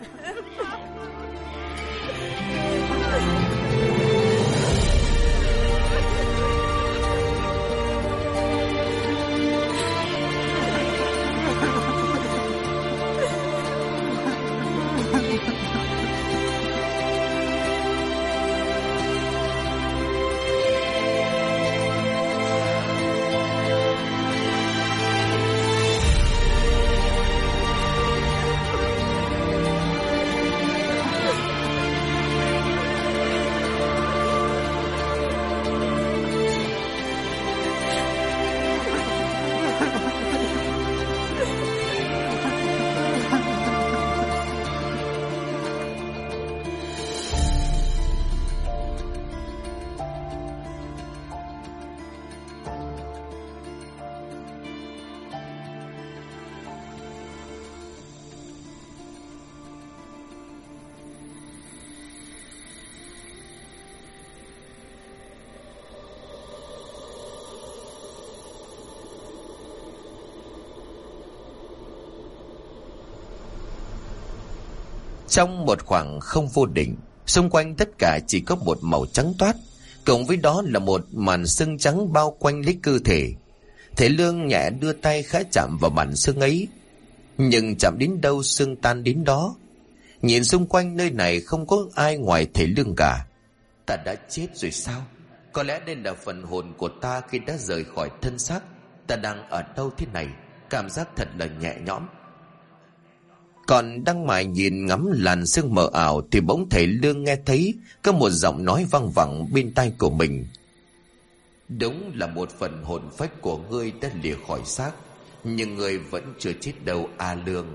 Trong một khoảng không vô định, xung quanh tất cả chỉ có một màu trắng toát, cộng với đó là một màn sương trắng bao quanh lấy cơ thể. Thầy Lương nhẹ đưa tay khẽ chạm vào màn sương ấy, nhưng chạm đến đâu sương tan đến đó. Nhìn xung quanh nơi này không có ai ngoài thầy Lương cả. Ta đã chết rồi sao? Có lẽ đây là phần hồn của ta khi đã rời khỏi thân xác. Ta đang ở đâu thế này? Cảm giác thật là nhẹ nhõm. Còn đang mải nhìn ngắm làn sương mờ ảo thì bỗng thầy Lương nghe thấy có một giọng nói văng vẳng bên tai của mình. Đúng là một phần hồn phách của ngươi đã lìa khỏi xác, nhưng ngươi vẫn chưa chết đâu A Lương.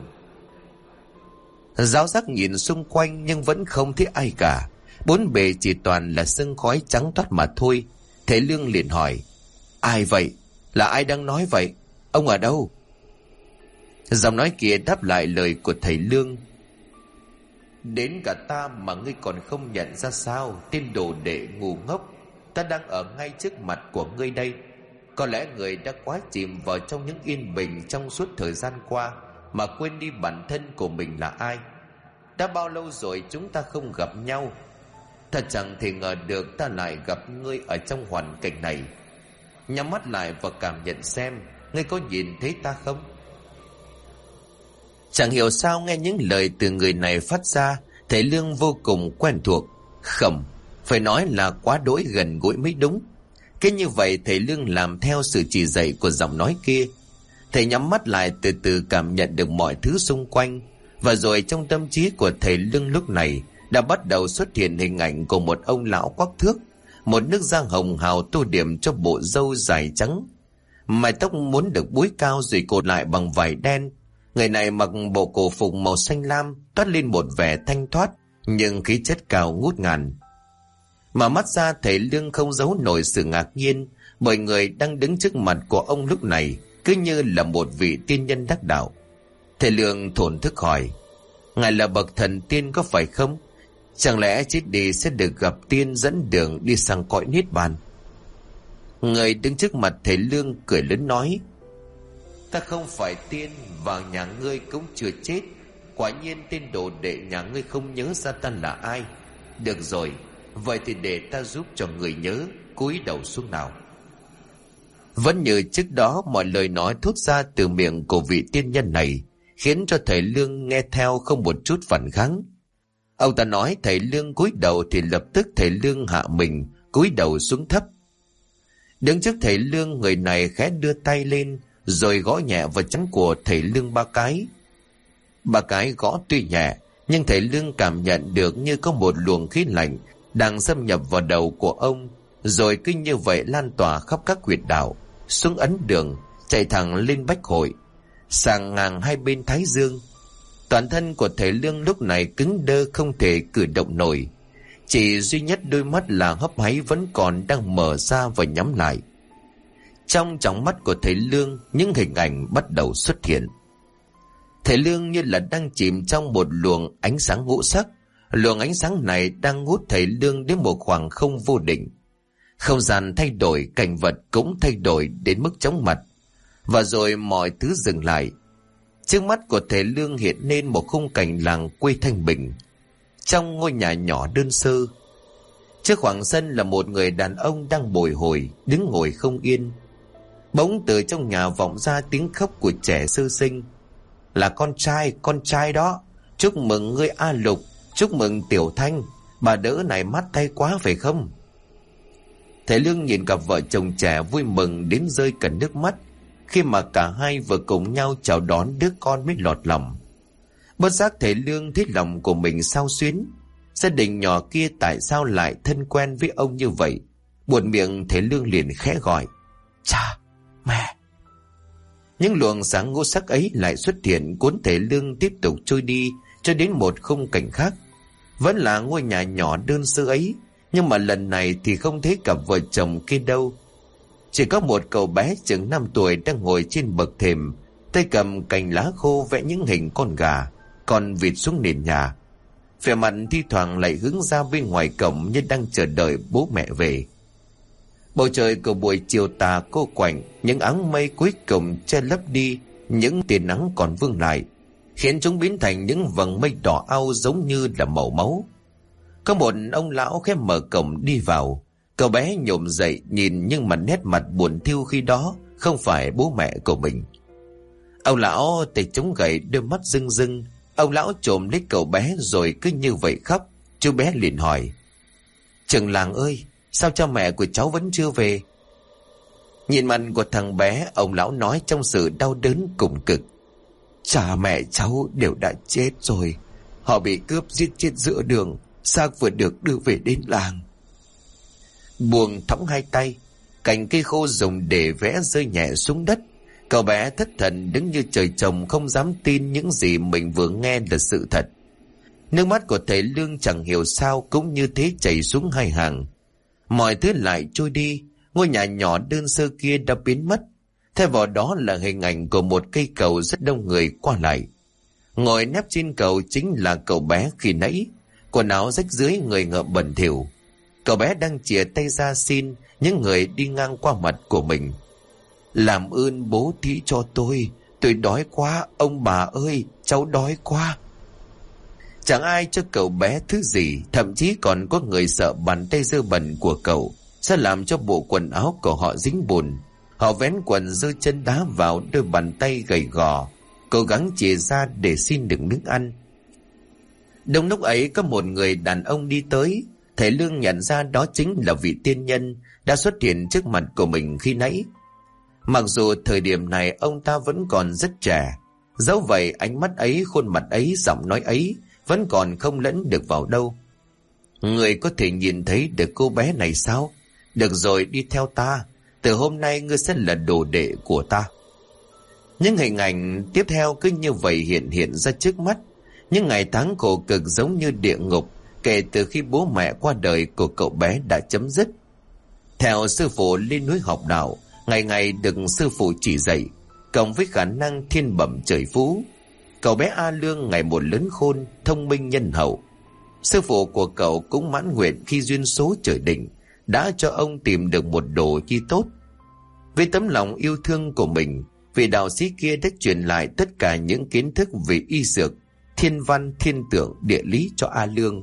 Giáo giác nhìn xung quanh nhưng vẫn không thấy ai cả. Bốn bề chỉ toàn là sương khói trắng toát mà thôi. Thầy Lương liền hỏi: Ai vậy? Là ai đang nói vậy? Ông ở đâu? Giọng nói kia đáp lại lời của thầy Lương: Đến cả ta mà ngươi còn không nhận ra sao, tên đồ đệ ngu ngốc. Ta đang ở ngay trước mặt của ngươi đây. Có lẽ ngươi đã quá chìm vào trong những yên bình trong suốt thời gian qua mà quên đi bản thân của mình là ai. Đã bao lâu rồi chúng ta không gặp nhau? Thật chẳng thể ngờ được ta lại gặp ngươi ở trong hoàn cảnh này. Nhắm mắt lại và cảm nhận xem ngươi có nhìn thấy ta không? Chẳng hiểu sao nghe những lời từ người này phát ra, thầy Lương vô cùng quen thuộc. Không, phải nói là quá đỗi gần gũi mới đúng. Cứ như vậy thầy Lương làm theo sự chỉ dạy của giọng nói kia. Thầy nhắm mắt lại từ từ cảm nhận được mọi thứ xung quanh. Và rồi trong tâm trí của thầy Lương lúc này đã bắt đầu xuất hiện hình ảnh của một ông lão quắc thước, một nước da hồng hào tô điểm cho bộ râu dài trắng, mái tóc muốn được búi cao rồi cột lại bằng vải đen. Người này mặc bộ cổ phục màu xanh lam, toát lên một vẻ thanh thoát nhưng khí chất cao ngút ngàn. Mà mắt ra thầy Lương không giấu nổi sự ngạc nhiên, bởi người đang đứng trước mặt của ông lúc này cứ như là một vị tiên nhân đắc đạo. Thầy Lương thổn thức hỏi: ngài là bậc thần tiên có phải không? Chẳng lẽ chết đi sẽ được gặp tiên dẫn đường đi sang cõi niết bàn? Người đứng trước mặt thầy Lương cười lớn nói: ta không phải tiên, vào nhà ngươi cũng chưa chết. Quả nhiên tên đồ đệ nhà ngươi không nhớ ra ta là ai. Được rồi, vậy thì để ta giúp cho người nhớ. Cúi đầu xuống nào. Vẫn như trước đó, mọi lời nói thốt ra từ miệng của vị tiên nhân này khiến cho thầy Lương nghe theo không một chút phản kháng. Ông ta nói thầy Lương cúi đầu thì lập tức thầy Lương hạ mình cúi đầu xuống thấp. Đứng trước thầy Lương, người này khẽ đưa tay lên rồi gõ nhẹ vào trán của thầy Lương 3 cái. 3 cái gõ tuy nhẹ, nhưng thầy Lương cảm nhận được như có một luồng khí lạnh đang xâm nhập vào đầu của ông, rồi cứ như vậy lan tỏa khắp các huyệt đạo, xuống ấn đường, chạy thẳng lên bách hội, sang ngang hai bên thái dương. Toàn thân của thầy Lương lúc này cứng đơ không thể cử động nổi, chỉ duy nhất đôi mắt là hấp háy vẫn còn đang mở ra và nhắm lại. Trong tròng mắt của thầy Lương, những hình ảnh bắt đầu xuất hiện. Thầy Lương như là đang chìm trong một luồng ánh sáng ngũ sắc. Luồng ánh sáng này đang hút thầy Lương đến một khoảng không vô định. Không gian thay đổi, cảnh vật cũng thay đổi đến mức chóng mặt. Và rồi mọi thứ dừng lại. Trước mắt của thầy Lương hiện lên một khung cảnh làng quê thanh bình. Trong ngôi nhà nhỏ đơn sơ, trước khoảng sân là một người đàn ông đang bồi hồi, đứng ngồi không yên. Bỗng từ trong nhà vọng ra tiếng khóc của trẻ sơ sinh: là con trai đó. Chúc mừng ngươi A Lục, chúc mừng Tiểu Thanh, bà đỡ này mát tay quá phải không? Thầy Lương nhìn cặp vợ chồng trẻ vui mừng đến rơi cả nước mắt, khi mà cả hai vừa cùng nhau chào đón đứa con mới lọt lòng. Bất giác thầy Lương thấy lòng của mình xao xuyến. Gia đình nhỏ kia tại sao lại thân quen với ông như vậy? Buột miệng thầy Lương liền khẽ gọi: cha, mẹ. Những luồng sáng ngũ sắc ấy lại xuất hiện, cuốn thầy Lương tiếp tục trôi đi cho đến một khung cảnh khác. Vẫn là ngôi nhà nhỏ đơn sơ ấy, nhưng mà lần này thì không thấy cặp vợ chồng kia đâu. Chỉ có một cậu bé chừng 5 tuổi đang ngồi trên bậc thềm, tay cầm cành lá khô vẽ những hình con gà, con vịt xuống nền nhà. Vẻ mặt thi thoảng lại hướng ra bên ngoài cổng như đang chờ đợi bố mẹ về. Bầu trời của buổi chiều tà cô quạnh, những áng mây cuối cùng che lấp đi những tia nắng còn vương lại, khiến chúng biến thành những vầng mây đỏ au giống như là màu máu. Có một ông lão khép mở cổng đi vào. Cậu bé nhổm dậy nhìn, nhưng mà nét mặt buồn thiu khi đó không phải bố mẹ của mình. Ông lão tay chống gậy, đôi mắt rưng rưng. Ông lão trộm lấy cậu bé rồi cứ như vậy khóc. Chú bé liền hỏi: trưởng làng ơi, sao cha mẹ của cháu vẫn chưa về? Nhìn mặt của thằng bé, ông lão nói trong sự đau đớn cùng cực: cha mẹ cháu đều đã chết rồi. Họ bị cướp giết chết giữa đường, xác vừa được đưa về đến làng. Buông thõng hai tay, cành cây khô dùng để vẽ rơi nhẹ xuống đất. Cậu bé thất thần đứng như trời trồng, không dám tin những gì mình vừa nghe là sự thật. Nước mắt của thầy Lương chẳng hiểu sao cũng như thế chảy xuống hai hàng. Mọi thứ lại trôi đi. Ngôi nhà nhỏ đơn sơ kia đã biến mất. Thay vào đó là hình ảnh của một cây cầu rất đông người qua lại. Ngồi nép trên cầu chính là cậu bé khi nãy, quần áo rách rưới, người ngợm bẩn thỉu. Cậu bé đang chìa tay ra xin những người đi ngang qua mặt của mình: làm ơn bố thí cho tôi đói quá, ông bà ơi, cháu đói quá. Chẳng ai cho cậu bé thứ gì, thậm chí còn có người sợ bàn tay dơ bẩn của cậu sẽ làm cho bộ quần áo của họ dính bùn. Họ vén quần giơ chân đá vào đôi bàn tay gầy gò, cố gắng chìa ra để xin được nước ăn. Đúng lúc ấy có một người đàn ông đi tới. Thầy Lương nhận ra đó chính là vị tiên nhân đã xuất hiện trước mặt của mình khi nãy. Mặc dù thời điểm này ông ta vẫn còn rất trẻ, Dẫu vậy ánh mắt ấy, khuôn mặt ấy, giọng nói ấy vẫn còn không lẫn được vào đâu. Người có thể nhìn thấy được cô bé này sao? Được rồi, đi theo ta. Từ hôm nay ngươi sẽ là đồ đệ của ta. Những hình ảnh tiếp theo cứ như vậy hiện ra trước mắt. Những ngày tháng khổ cực giống như địa ngục kể từ khi bố mẹ qua đời của cậu bé đã chấm dứt. Theo sư phụ lên núi học đạo, ngày ngày được sư phụ chỉ dạy, cộng với khả năng thiên bẩm trời phú, cậu bé A Lương ngày một lớn khôn, thông minh nhân hậu. Sư phụ của cậu cũng mãn nguyện khi duyên số trời định đã cho ông tìm được một đồ chi tốt. Vì tấm lòng yêu thương của mình, vị đạo sĩ kia đã truyền lại tất cả những kiến thức về y dược, thiên văn, thiên tượng, địa lý cho A Lương.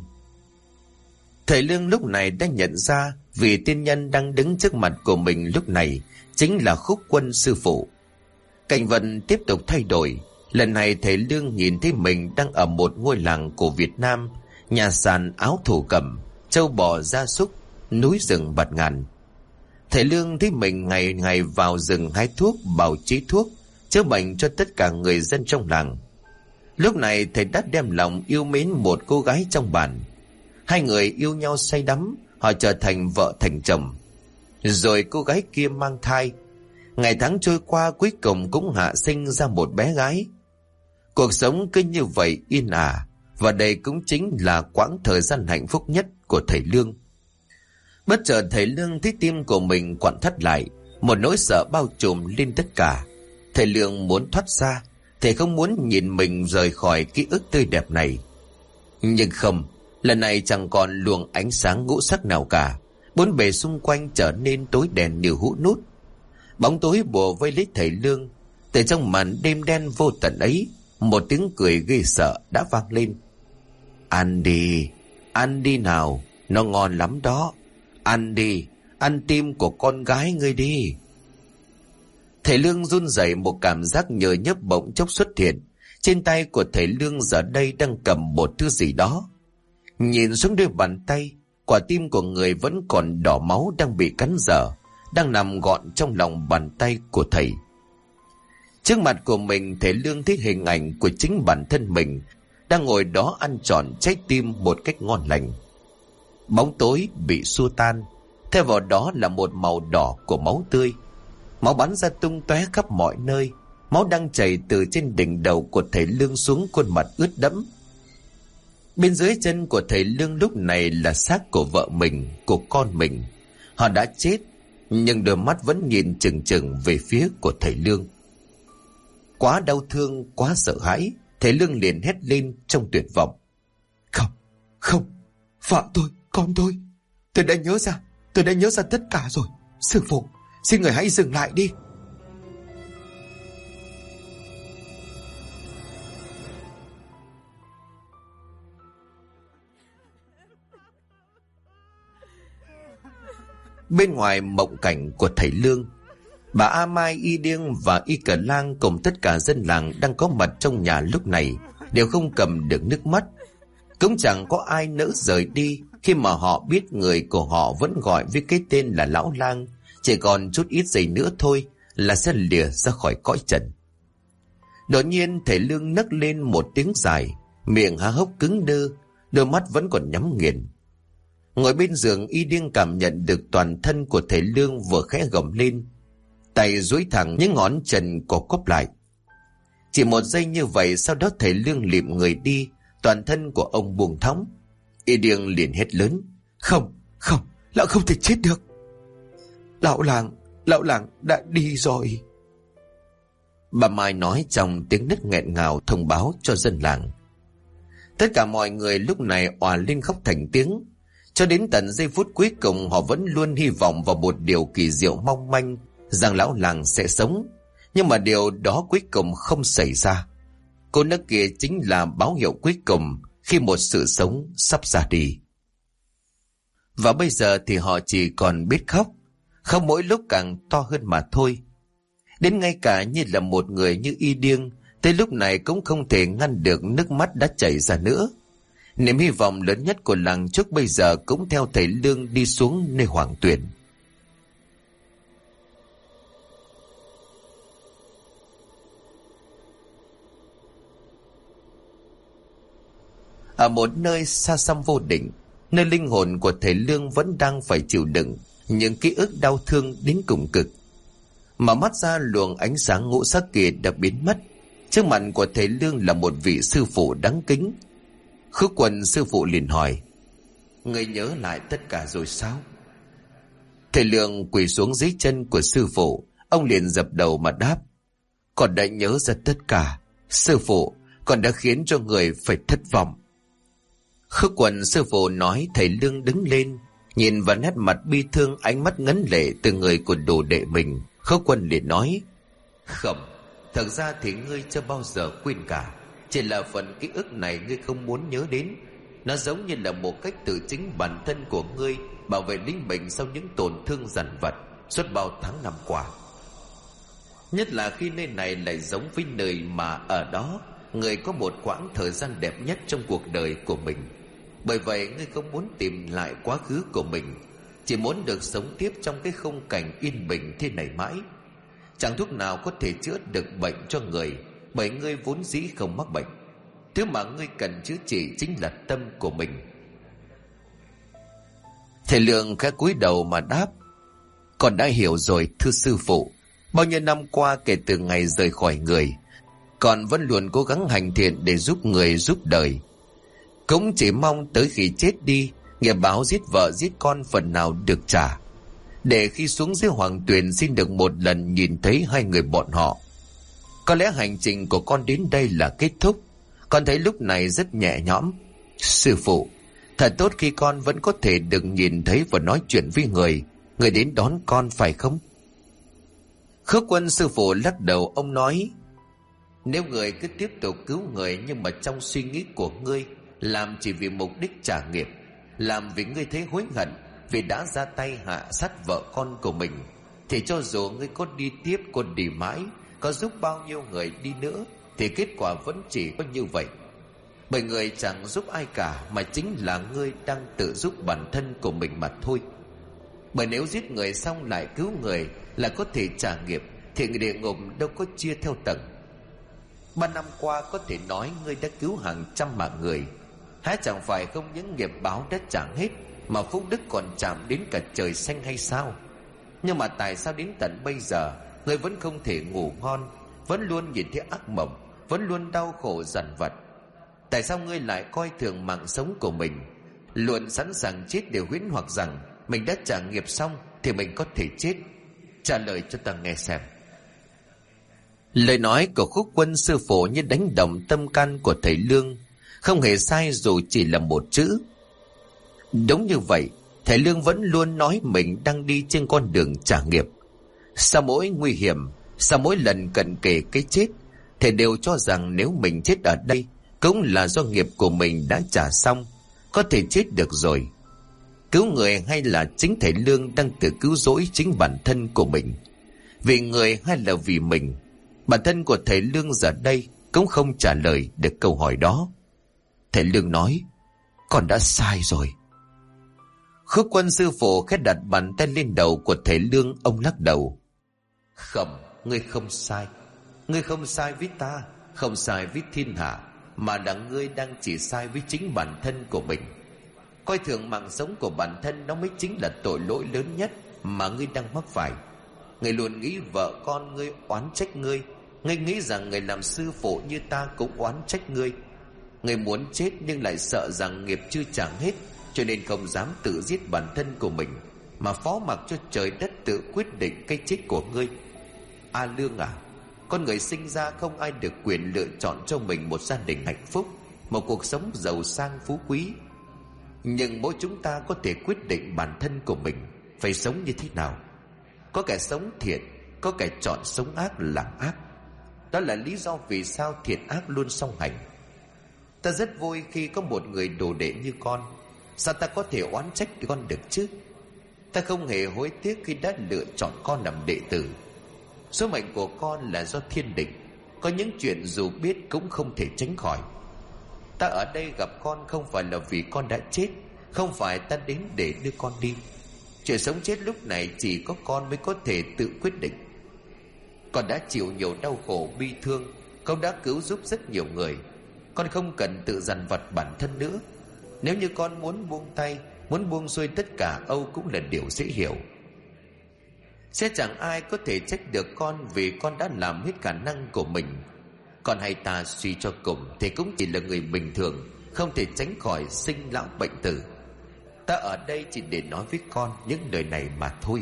Thầy Lương lúc này đã nhận ra vị tiên nhân đang đứng trước mặt của mình lúc này chính là Khúc Quân sư phụ. Cảnh vật tiếp tục thay đổi. Lần này thầy Lương nhìn thấy mình đang ở một ngôi làng của Việt Nam, nhà sàn áo thổ cẩm, trâu bò gia súc, núi rừng bạt ngàn. Thầy Lương thấy mình ngày ngày vào rừng hái thuốc, bào chế thuốc, chữa bệnh cho tất cả người dân trong làng. Lúc này thầy đã đem lòng yêu mến một cô gái trong bản. Hai người yêu nhau say đắm, họ trở thành vợ thành chồng. Rồi cô gái kia mang thai. Ngày tháng trôi qua, cuối cùng cũng hạ sinh ra một bé gái. Cuộc sống cứ như vậy yên ả, và đây cũng chính là quãng thời gian hạnh phúc nhất của thầy Lương. Bất chợt thầy Lương thấy tim của mình quặn thắt lại, một nỗi sợ bao trùm lên tất cả. Thầy Lương muốn thoát ra, thầy không muốn nhìn mình rời khỏi ký ức tươi đẹp này. Nhưng không, lần này chẳng còn luồng ánh sáng ngũ sắc nào cả. Bốn bề xung quanh trở nên tối đen như hũ nút. Bóng tối bùa vây lấy thầy Lương. Từ trong màn đêm đen vô tận ấy, một tiếng cười ghê sợ đã vang lên. Ăn đi nào, nó ngon lắm đó. Ăn đi, ăn tim của con gái ngươi đi. Thầy Lương run rẩy, một cảm giác nhờ nhớp bỗng chốc xuất hiện. Trên tay của thầy Lương giờ đây đang cầm một thứ gì đó. Nhìn xuống đôi bàn tay, quả tim của người vẫn còn đỏ máu đang bị cắn dở, đang nằm gọn trong lòng bàn tay của thầy. Trước mặt của mình, thầy Lương thấy hình ảnh của chính bản thân mình đang ngồi đó ăn trọn trái tim một cách ngon lành. Bóng tối bị xua tan, thay vào đó là một màu đỏ của máu tươi. Máu bắn ra tung tóe khắp mọi nơi. Máu đang chảy từ trên đỉnh đầu của thầy Lương xuống khuôn mặt ướt đẫm. Bên dưới chân của thầy Lương lúc này là xác của vợ mình, của con mình. Họ đã chết, nhưng đôi mắt vẫn nhìn chừng chừng về phía của thầy Lương. Quá đau thương, quá sợ hãi, thầy Lương liền hét lên trong tuyệt vọng. Không, vợ tôi, con tôi đã nhớ ra tất cả rồi. Sư phụ, xin người hãy dừng lại đi. Bên ngoài mộng cảnh của thầy Lương, bà A Mai, Y Điêng và Y Cờ Lang cùng tất cả dân làng đang có mặt trong nhà lúc này đều không cầm được nước mắt. Cũng chẳng có ai nỡ rời đi khi mà họ biết người của họ vẫn gọi với cái tên là Lão Lang, chỉ còn chút ít giây nữa thôi là sẽ lìa ra khỏi cõi trần. Đột nhiên thầy Lương nấc lên một tiếng dài, miệng há hốc cứng đơ, đôi mắt vẫn còn nhắm nghiền. Ngồi bên giường, Y Điêng cảm nhận được toàn thân của thầy Lương vừa khẽ gầm lên, tay duỗi thẳng, những ngón chân co quắp lại. Chỉ một giây như vậy, sau đó thầy Lương lịm người đi, toàn thân của ông buông thõng. Y Điêng liền hét lớn. Không, lão không thể chết được. Lão làng đã đi rồi. Bà Mai nói trong tiếng nấc nghẹn ngào thông báo cho dân làng. Tất cả mọi người lúc này òa lên khóc thành tiếng. Cho đến tận giây phút cuối cùng, họ vẫn luôn hy vọng vào một điều kỳ diệu mong manh rằng lão làng sẽ sống. Nhưng mà điều đó cuối cùng không xảy ra. Cô nấc kia chính là báo hiệu cuối cùng khi một sự sống sắp ra đi. Và bây giờ thì họ chỉ còn biết khóc mỗi lúc càng to hơn mà thôi. Đến ngay cả như là một người như Y Điêng, tới lúc này cũng không thể ngăn được nước mắt đã chảy ra nữa. Niềm hy vọng lớn nhất của làng trước bây giờ cũng theo thầy Lương đi xuống nơi hoàng tuyển. Ở một nơi xa xăm vô định, nơi linh hồn của thầy Lương vẫn đang phải chịu đựng những ký ức đau thương đến cùng cực. Mà mắt ra luồng ánh sáng ngũ sắc kia đã biến mất. Trước mặt của thầy Lương là một vị sư phụ đáng kính. Khước Quân sư phụ liền hỏi: "Người nhớ lại tất cả rồi sao?" Thầy Lương quỳ xuống dưới chân của sư phụ. Ông liền dập đầu mà đáp: "Con đã nhớ ra tất cả. Sư phụ, con đã khiến cho người phải thất vọng." Khước Quân sư phụ nói. Thầy Lương đứng lên, nhìn vào nét mặt bi thương, ánh mắt ngấn lệ từ người của đồ đệ mình. Khước Quân liền nói: "Không, thật ra thì ngươi chưa bao giờ quên cả. Chỉ là phần ký ức này ngươi không muốn nhớ đến. Nó giống như là một cách tự chính bản thân của ngươi bảo vệ linh mình sau những tổn thương dằn vặt suốt bao tháng năm qua. Nhất là khi nơi này lại giống với nơi mà ở đó người có một quãng thời gian đẹp nhất trong cuộc đời của mình. Bởi vậy ngươi không muốn tìm lại quá khứ của mình, chỉ muốn được sống tiếp trong cái khung cảnh yên bình thế này mãi. Chẳng thuốc nào có thể chữa được bệnh cho người, bởi ngươi vốn dĩ không mắc bệnh. Thứ mà ngươi cần chữa trị chính là tâm của mình." Thầy Lương khẽ cúi đầu mà đáp: "Con đã hiểu rồi thưa sư phụ. Bao nhiêu năm qua kể từ ngày rời khỏi người, con vẫn luôn cố gắng hành thiện để giúp người giúp đời. Cũng chỉ mong tới khi chết đi, nghiệp báo giết vợ giết con phần nào được trả, để khi xuống dưới hoàng tuyền xin được một lần nhìn thấy hai người bọn họ. Có lẽ hành trình của con đến đây là kết thúc. Con thấy lúc này rất nhẹ nhõm. Sư phụ, thật tốt khi con vẫn có thể được nhìn thấy và nói chuyện với người đến đón con phải không?" Khước Quân sư phụ lắc đầu. Ông nói: "Nếu người cứ tiếp tục cứu người, nhưng mà trong suy nghĩ của ngươi làm chỉ vì mục đích trả nghiệp, làm vì ngươi thấy hối hận vì đã ra tay hạ sát vợ con của mình, thì cho dù ngươi có đi tiếp, có đi mãi, có giúp bao nhiêu người đi nữa, thì kết quả vẫn chỉ có như vậy. Bởi người chẳng giúp ai cả, mà chính là ngươi đang tự giúp bản thân của mình mà thôi. Bởi nếu giết người xong lại cứu người là có thể trả nghiệp, thì người địa ngục đâu có chia theo tầng. 3 năm qua có thể nói ngươi đã cứu hàng trăm mạng người, há chẳng phải không những nghiệp báo đã trả hết, mà phúc đức còn chạm đến cả trời xanh hay sao? Nhưng mà tại sao đến tận bây giờ ngươi vẫn không thể ngủ ngon, vẫn luôn nhìn thấy ác mộng, vẫn luôn đau khổ dằn vặt? Tại sao ngươi lại coi thường mạng sống của mình, luôn sẵn sàng chết để huyễn hoặc rằng mình đã trả nghiệp xong thì mình có thể chết? Trả lời cho ta nghe xem." Lời nói của Khúc Quân sư phụ như đánh động tâm can của thầy Lương, không hề sai dù chỉ là một chữ. Đúng như vậy, thầy Lương vẫn luôn nói mình đang đi trên con đường trả nghiệp. Sau mỗi nguy hiểm, sau mỗi lần cận kề cái chết, thầy đều cho rằng nếu mình chết ở đây cũng là do nghiệp của mình đã trả xong, có thể chết được rồi. Cứu người hay là chính thầy Lương đang tự cứu rỗi chính bản thân của mình? Vì người hay là vì mình? Bản thân của thầy Lương giờ đây cũng không trả lời được câu hỏi đó. Thầy Lương nói: "Con đã sai rồi." Khước Quân sư phụ khẽ đặt bàn tay lên đầu của thầy Lương. Ông lắc đầu: "Không, ngươi không sai. Ngươi không sai với ta, không sai với thiên hạ, mà là ngươi đang chỉ sai với chính bản thân của mình. Coi thường mạng sống của bản thân, nó mới chính là tội lỗi lớn nhất mà ngươi đang mắc phải. Ngươi luôn nghĩ vợ con ngươi oán trách ngươi. Ngươi nghĩ rằng người làm sư phụ như ta cũng oán trách ngươi. Ngươi muốn chết nhưng lại sợ rằng nghiệp chưa trả hết, cho nên không dám tự giết bản thân của mình, mà phó mặc cho trời đất tự quyết định cái chết của ngươi. A Lương à, con người sinh ra không ai được quyền lựa chọn cho mình một gia đình hạnh phúc, một cuộc sống giàu sang phú quý. Nhưng mỗi chúng ta có thể quyết định bản thân của mình phải sống như thế nào. Có kẻ sống thiện, có kẻ chọn sống ác làm ác. Đó là lý do vì sao thiện ác luôn song hành. Ta rất vui khi có một người đồ đệ như con. Sao ta có thể oán trách con được chứ? Ta không hề hối tiếc khi đã lựa chọn con làm đệ tử. Số mệnh của con là do thiên định. Có những chuyện dù biết cũng không thể tránh khỏi. Ta ở đây gặp con không phải là vì con đã chết, không phải ta đến để đưa con đi. Chuyện sống chết lúc này chỉ có con mới có thể tự quyết định. Con đã chịu nhiều đau khổ bi thương, con đã cứu giúp rất nhiều người. Con không cần tự dằn vặt bản thân nữa. Nếu như con muốn buông tay, muốn buông xuôi tất cả, Âu cũng là điều dễ hiểu. Sẽ chẳng ai có thể trách được con, vì con đã làm hết khả năng của mình. Còn hay ta suy cho cùng thì cũng chỉ là người bình thường, không thể tránh khỏi sinh lão bệnh tử. Ta ở đây chỉ để nói với con những lời này mà thôi.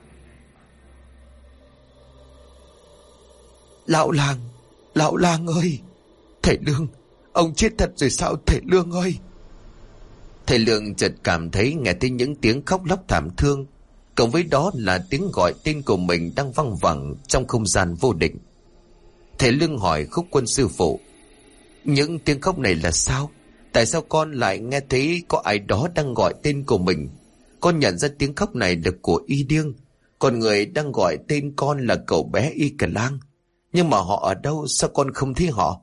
Lão làng ơi! Thầy Lương, ông chết thật rồi sao thầy Lương ơi? Thầy Lương chợt cảm thấy nghe thấy những tiếng khóc lóc thảm thương, cộng với đó là tiếng gọi tên của mình đang văng vẳng trong không gian vô định. Thầy Lương hỏi Khúc Quân sư phụ: những tiếng khóc này là sao? Tại sao con lại nghe thấy có ai đó đang gọi tên của mình? Con nhận ra tiếng khóc này là của Y Điêng, còn người đang gọi tên con là cậu bé Y Cờ Lang. Nhưng mà họ ở đâu, sao con không thấy họ?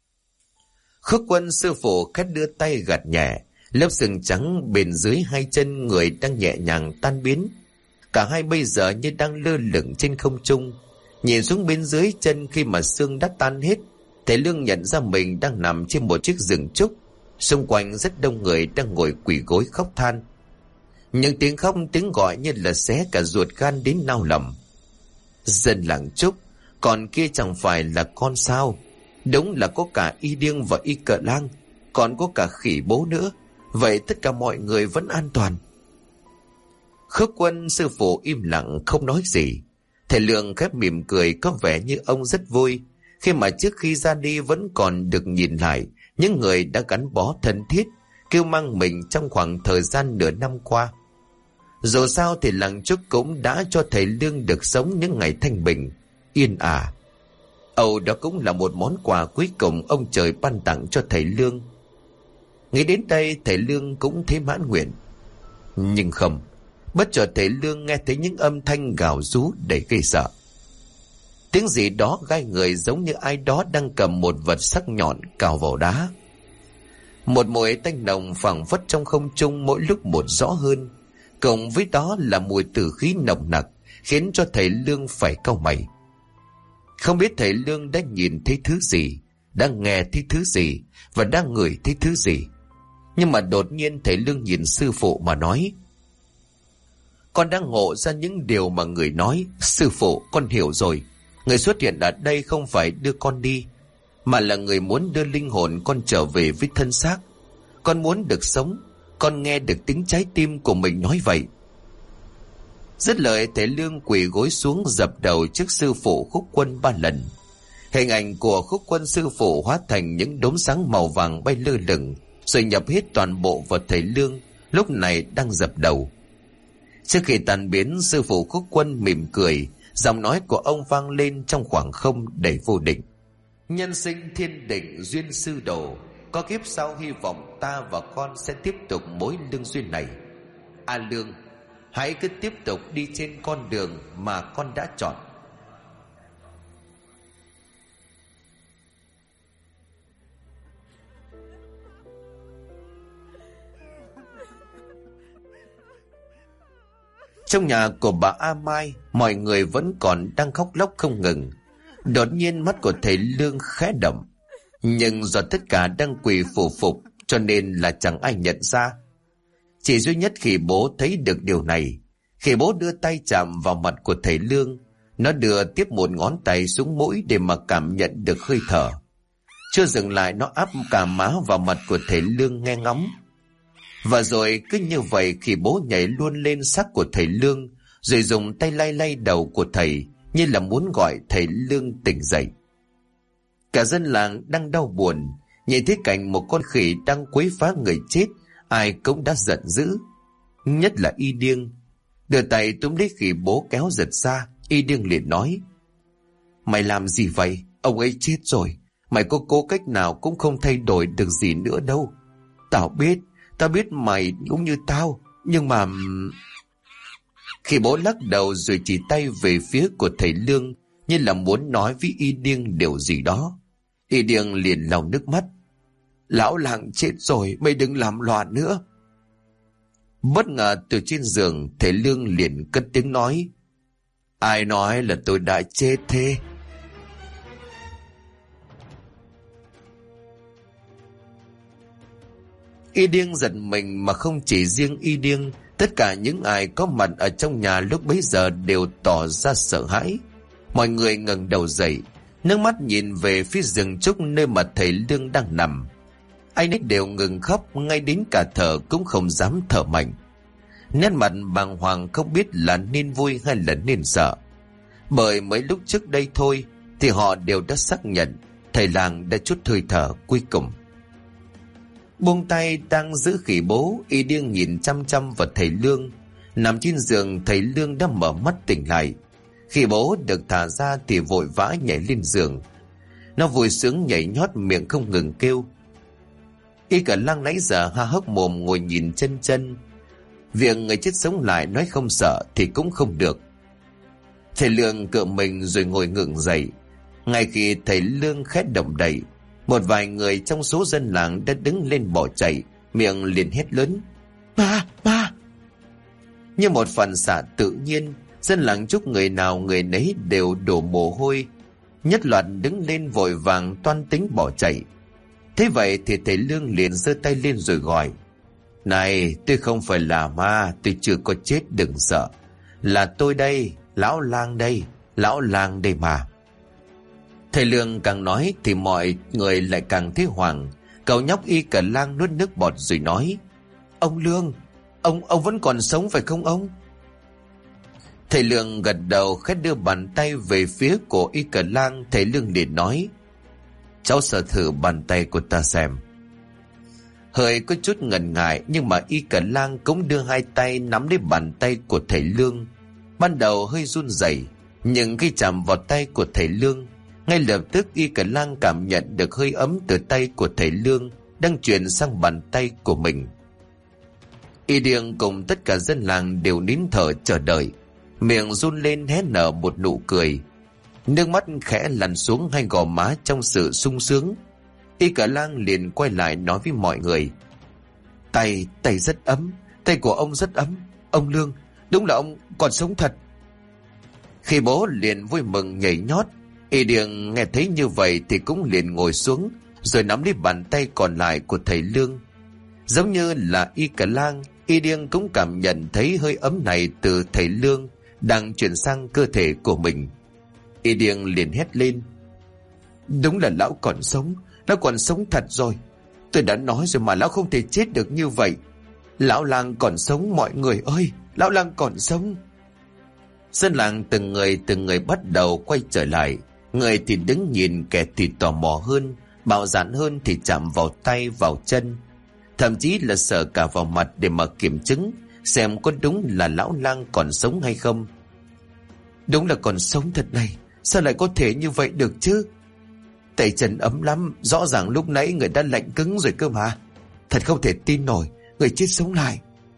Khúc Quân sư phụ khẽ đưa tay gạt nhẹ, lớp sừng trắng bên dưới hai chân người đang nhẹ nhàng tan biến. Cả hai bây giờ như đang lơ lửng trên không trung. Nhìn xuống bên dưới chân, khi mà xương đã tan hết, thầy Lương nhận ra mình đang nằm trên một chiếc giường trúc. Xung quanh rất đông người đang ngồi quỳ gối khóc than. Những tiếng khóc, tiếng gọi như là xé cả ruột gan đến nao lòng. Dân làng Trúc, còn kia chẳng phải là con sao? Đúng là có cả Y Điêng và Y Cờ Lang, còn có cả Khỉ Bố nữa. Vậy tất cả mọi người vẫn an toàn. Khước Quân sư phụ im lặng không nói gì. Thầy Lương khép mỉm cười, có vẻ như ông rất vui khi mà trước khi ra đi vẫn còn được nhìn lại những người đã gắn bó thân thiết, kêu mang mình trong khoảng thời gian nửa năm qua. Dù sao thì làng Trúc cũng đã cho thầy Lương được sống những ngày thanh bình, yên ả. Âu đó cũng là một món quà cuối cùng ông trời ban tặng cho thầy Lương. Nghĩ đến đây, thầy Lương cũng thấy mãn nguyện. Nhưng không, bất chợt thầy Lương nghe thấy những âm thanh gào rú đầy gây sợ. Tiếng gì đó gai người, giống như ai đó đang cầm một vật sắc nhọn cào vào đá. Một mùi tanh nồng phảng phất trong không trung mỗi lúc một rõ hơn, cộng với đó là mùi tử khí nồng nặc, khiến cho thầy Lương phải cau mày. Không biết thầy Lương đã nhìn thấy thứ gì, đang nghe thấy thứ gì và đang ngửi thấy thứ gì. Nhưng mà đột nhiên thầy Lương nhìn sư phụ mà nói: con đang ngộ ra những điều mà người nói. Sư phụ, con hiểu rồi. Người xuất hiện ở đây không phải đưa con đi, mà là người muốn đưa linh hồn con trở về với thân xác. Con muốn được sống. Con nghe được tiếng trái tim của mình nói vậy. Dứt lời, thầy Lương quỳ gối xuống dập đầu trước sư phụ Khúc Quân 3 lần. Hình ảnh của Khúc Quân sư phụ hóa thành những đốm sáng màu vàng bay lơ lửng, rồi nhập hết toàn bộ vào thầy Lương lúc này đang dập đầu. Trước khi tan biến, sư phụ Khúc Quân mỉm cười, giọng nói của ông vang lên trong khoảng không đầy vô định: nhân sinh thiên định duyên sư đồ, có kiếp sau hy vọng ta và con sẽ tiếp tục mối lương duyên này. A Lương, hãy cứ tiếp tục đi trên con đường mà con đã chọn. Trong nhà của bà A Mai, mọi người vẫn còn đang khóc lóc không ngừng. Đột nhiên mắt của thầy Lương khẽ động, nhưng do tất cả đang quỳ phủ phục cho nên là chẳng ai nhận ra. Chỉ duy nhất Khỉ Bố thấy được điều này. Khỉ Bố đưa tay chạm vào mặt của thầy Lương. Nó đưa tiếp một ngón tay xuống mũi để mà cảm nhận được hơi thở. Chưa dừng lại, nó áp cả má vào mặt của thầy Lương nghe ngóng. Và rồi cứ như vậy, Khỉ Bố nhảy luôn lên xác của thầy Lương, rồi dùng tay lay lay đầu của thầy, như là muốn gọi thầy Lương tỉnh dậy. Cả dân làng đang đau buồn, nhìn thấy cảnh một con khỉ đang quấy phá người chết, ai cũng đã giận dữ. Nhất là Y Điêng, đưa tay túm lấy Khỉ Bố kéo giật ra. Y Điêng liền nói: mày làm gì vậy? Ông ấy chết rồi, mày có cố cách nào cũng không thay đổi được gì nữa đâu. Tao biết mày cũng như tao, nhưng mà... Khỉ Bố lắc đầu rồi chỉ tay về phía của thầy Lương, như là muốn nói với Y Điêng điều gì đó. Y Điêng liền lau nước mắt: lão làng chết rồi, mày đừng làm loạn nữa. Bất ngờ từ trên giường, thầy Lương liền cất tiếng nói: ai nói là tôi đã chết thế? Y Điêng giật mình, mà không chỉ riêng Y Điêng, tất cả những ai có mặt ở trong nhà lúc bấy giờ đều tỏ ra sợ hãi. Mọi người ngẩng đầu dậy, nước mắt nhìn về phía rừng trúc nơi mà thầy Lương đang nằm. Ai nấy đều ngừng khóc, ngay đến cả thở cũng không dám thở mạnh. Nét mặt bàng hoàng không biết là nên vui hay là nên sợ. Bởi mấy lúc trước đây thôi thì họ đều đã xác nhận thầy làng đã trút hơi thở cuối cùng. Buông tay đang giữ khỉ bố, Y Điêng nhìn chăm chăm vào thầy Lương. Nằm trên giường, thầy Lương đã mở mắt tỉnh lại. Khỉ bố được thả ra thì vội vã nhảy lên giường. Nó vui sướng nhảy nhót, miệng không ngừng kêu. Y Cả Lăng nãy giờ há hốc mồm ngồi nhìn chân chân. Việc người chết sống lại nói không sợ thì cũng không được. Thầy Lương cựa mình rồi ngồi ngượng dậy. Ngay khi thầy Lương khét động đậy, một vài người trong số dân làng đã đứng lên bỏ chạy, miệng liền hét lớn: "Ba, ba!" Như một phản xạ tự nhiên, dân làng Trúc người nào người nấy đều đổ mồ hôi, nhất loạt đứng lên vội vàng toan tính bỏ chạy. Thế vậy thì thầy Lương liền giơ tay lên rồi gọi: "Này, tôi không phải là ma, tôi chưa có chết, đừng sợ. Là tôi đây, lão lang đây, lão lang đây mà." Thầy Lương càng nói thì mọi người lại càng thấy hoảng. Cậu nhóc Y Cả Lang nuốt nước bọt rồi nói: "Ông Lương, ông vẫn còn sống phải không ông?" Thầy Lương gật đầu, khẽ đưa bàn tay về phía của Y Cả Lang. Thầy Lương liền nói: "Cháu sờ thử bàn tay của ta xem." Hơi có chút ngần ngại, nhưng mà Y Cả Lang cũng đưa hai tay nắm lấy bàn tay của thầy Lương. Ban đầu hơi run rẩy, nhưng khi chạm vào tay của thầy Lương, ngay lập tức Y Cả Lang cảm nhận được hơi ấm từ tay của thầy Lương đang truyền sang bàn tay của mình. Y Điêng cùng tất cả dân làng đều nín thở chờ đợi, miệng run lên hé nở một nụ cười. Nước mắt khẽ lăn xuống hai gò má trong sự sung sướng. Y Cả Lang liền quay lại nói với mọi người: Tay rất ấm, tay của ông rất ấm. Ông Lương, đúng là ông còn sống thật." Khi bố liền vui mừng nhảy nhót. Y Điêng nghe thấy như vậy thì cũng liền ngồi xuống, rồi nắm lấy bàn tay còn lại của thầy Lương. Giống như là Y Cả Lang, Y Điêng cũng cảm nhận thấy hơi ấm này từ thầy Lương đang chuyển sang cơ thể của mình. Y Điêng liền hét lên: "Đúng là lão còn sống, lão còn sống thật rồi. Tôi đã nói rồi mà, lão không thể chết được như vậy. Lão lang còn sống mọi người ơi, lão lang còn sống." Dân làng từng người bắt đầu quay trở lại. Người thì đứng nhìn, kẻ thì tò mò hơn, bạo dạn hơn thì chạm vào tay vào chân, thậm chí là sờ cả vào mặt để mà kiểm chứng xem có đúng là lão lang còn sống hay không. Đúng là còn sống thật này, sao lại có thể như vậy được chứ? Tay chân ấm lắm, rõ ràng lúc nãy người đã lạnh cứng rồi cơ mà. Thật không thể tin nổi, người chết sống lại.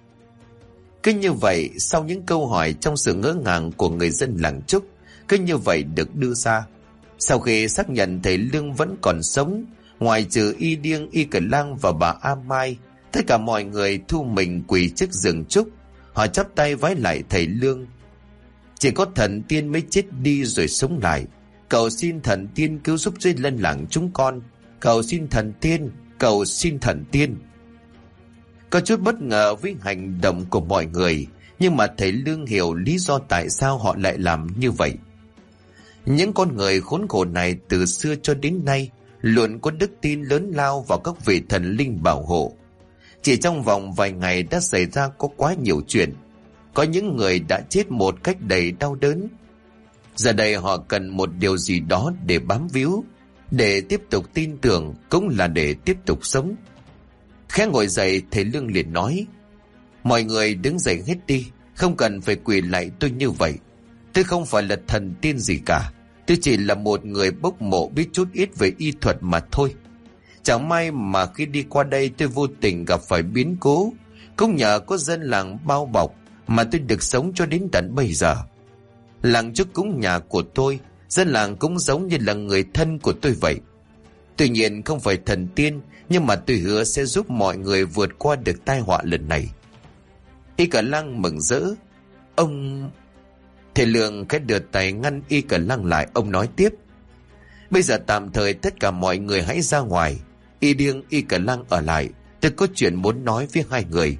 Cứ như vậy, sau những câu hỏi trong sự ngỡ ngàng của người dân làng Trúc, cứ như vậy được đưa ra. Sau khi xác nhận thầy Lương vẫn còn sống, ngoài trừ Y Điêng, Y Cả Lang và bà A Mai, tất cả mọi người thu mình quỳ trước giường trúc. Họ chắp tay vái lại thầy Lương. Chỉ có thần tiên mới chết đi rồi sống lại. Cầu xin thần tiên cứu giúp dưới lân làng chúng con. Cầu xin thần tiên, cầu xin thần tiên. Có chút bất ngờ với hành động của mọi người, nhưng mà thầy Lương hiểu lý do tại sao họ lại làm như vậy. Những con người khốn khổ này từ xưa cho đến nay luôn có đức tin lớn lao vào các vị thần linh bảo hộ. Chỉ trong vòng vài ngày đã xảy ra có quá nhiều chuyện. Có những người đã chết một cách đầy đau đớn. Giờ đây họ cần một điều gì đó để bám víu, để tiếp tục tin tưởng, cũng là để tiếp tục sống. Khẽ ngồi dậy, thầy Lương liền nói: Mọi người đứng dậy hết đi, không cần phải quỳ lại tôi như vậy. Tôi không phải là thần tiên gì cả. Tôi chỉ là một người bốc mộ biết chút ít về y thuật mà thôi. Chẳng may mà khi đi qua đây tôi vô tình gặp phải biến cố. Cũng nhờ có dân làng bao bọc mà tôi được sống cho đến tận bây giờ. Làng Trúc cũng nhà của tôi, dân làng cũng giống như là người thân của tôi vậy. Tuy nhiên không phải thần tiên, nhưng mà tôi hứa sẽ giúp mọi người vượt qua được tai họa lần này. Y Cả Lang mừng rỡ. Ông... Thầy Lương khẽ đưa tay ngăn Y Cả Lang lại. Ông nói tiếp: Bây giờ tạm thời tất cả mọi người hãy ra ngoài. Y Điêng, Y Cả Lang ở lại. Tôi có chuyện muốn nói với hai người.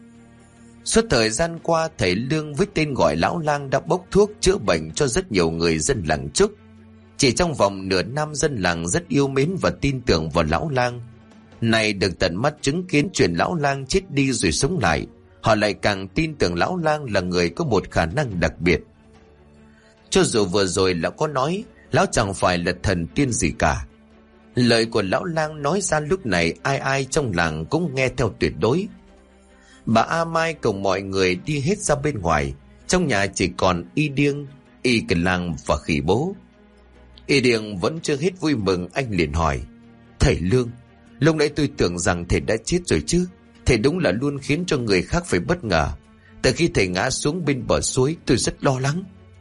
Suốt thời gian qua, thầy Lương với tên gọi Lão Lang đã bốc thuốc chữa bệnh cho rất nhiều người dân làng Trúc. Chỉ trong vòng nửa năm, dân làng rất yêu mến và tin tưởng vào Lão Lang. Này được tận mắt chứng kiến chuyện Lão Lang chết đi rồi sống lại, họ lại càng tin tưởng Lão Lang là người có một khả năng đặc biệt. Cho dù vừa rồi lão có nói lão chẳng phải là thần tiên gì cả, lời của Lão Lang nói ra lúc này ai ai trong làng cũng nghe theo tuyệt đối. Bà A Mai cùng mọi người đi hết ra bên ngoài. Trong nhà chỉ còn Y Điêng, Y Cờ Lang và Khỉ Bố. Y Điêng vẫn chưa hết vui mừng, anh liền hỏi: Thầy Lương, lúc nãy tôi tưởng rằng thầy đã chết rồi chứ. Thầy đúng là luôn khiến cho người khác phải bất ngờ. Từ khi thầy ngã xuống bên bờ suối, tôi rất lo lắng.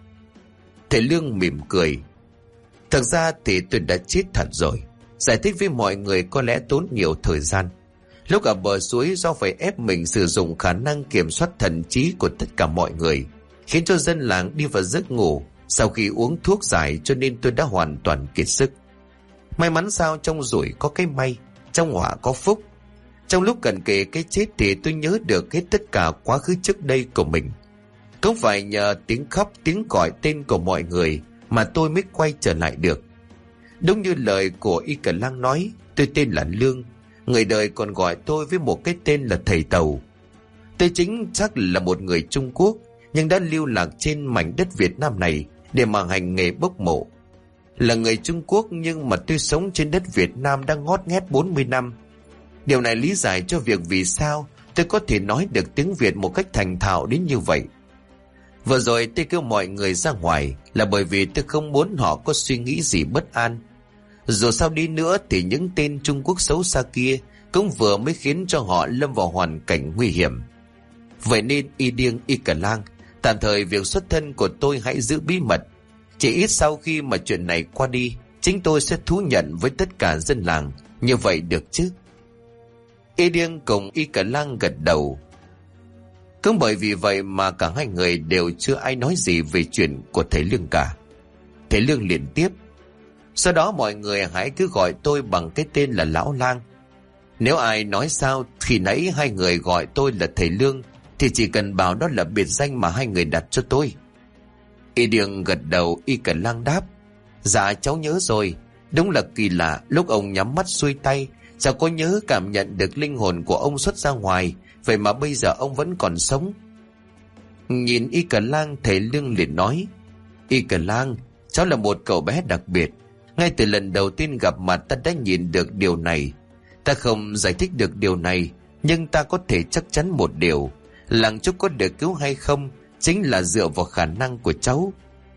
Thầy Lương mỉm cười: Thật ra thì tôi đã chết thật rồi. Giải thích với mọi người có lẽ tốn nhiều thời gian. Lúc ở bờ suối, do phải ép mình sử dụng khả năng kiểm soát thần trí của tất cả mọi người, khiến cho dân làng đi vào giấc ngủ sau khi uống thuốc giải, cho nên tôi đã hoàn toàn kiệt sức. May mắn sao trong rủi có cái may, trong họa có phúc. Trong lúc cận kề cái chết thì tôi nhớ được hết tất cả quá khứ trước đây của mình. Cũng phải nhờ tiếng khóc, tiếng gọi tên của mọi người mà tôi mới quay trở lại được. Đúng như lời của Y Cờ Lang nói, tôi tên là Lương. Người đời còn gọi tôi với một cái tên là Thầy Tàu. Tôi chính xác là một người Trung Quốc, nhưng đã lưu lạc trên mảnh đất Việt Nam này để mà hành nghề bốc mộ. Là người Trung Quốc nhưng mà tôi sống trên đất Việt Nam đã ngót nghét 40 năm. Điều này lý giải cho việc vì sao tôi có thể nói được tiếng Việt một cách thành thạo đến như vậy. Vừa rồi tôi kêu mọi người ra ngoài là bởi vì tôi không muốn họ có suy nghĩ gì bất an. Dù sao đi nữa thì những tên Trung Quốc xấu xa kia cũng vừa mới khiến cho họ lâm vào hoàn cảnh nguy hiểm. Vậy nên Y Điêng, Y Cờ Lang, tạm thời việc xuất thân của tôi hãy giữ bí mật. Chỉ ít sau khi mà chuyện này qua đi, chính tôi sẽ thú nhận với tất cả dân làng. Như vậy được chứ? Y Điêng cùng Y Cờ Lang gật đầu. Cũng bởi vì vậy mà cả hai người đều chưa ai nói gì về chuyện của thầy Lương cả. Thầy Lương liền tiếp: Sau đó mọi người hãy cứ gọi tôi bằng cái tên là Lão Lang. Nếu ai nói sao khi nãy hai người gọi tôi là thầy Lương thì chỉ cần bảo đó là biệt danh mà hai người đặt cho tôi. Y Điêng gật đầu. Y Cờ Lang đáp: Dạ cháu nhớ rồi. Đúng là kỳ lạ, lúc ông nhắm mắt xuôi tay, cháu có nhớ cảm nhận được linh hồn của ông xuất ra ngoài. Vậy mà bây giờ ông vẫn còn sống. Nhìn Y Cờ Lang, thầy Lương liền nói: Y Cờ Lang, cháu là một cậu bé đặc biệt. Ngay từ lần đầu tiên gặp mặt ta đã nhìn được điều này. Ta không giải thích được điều này, nhưng ta có thể chắc chắn một điều: làng Trúc có được cứu hay không chính là dựa vào khả năng của cháu.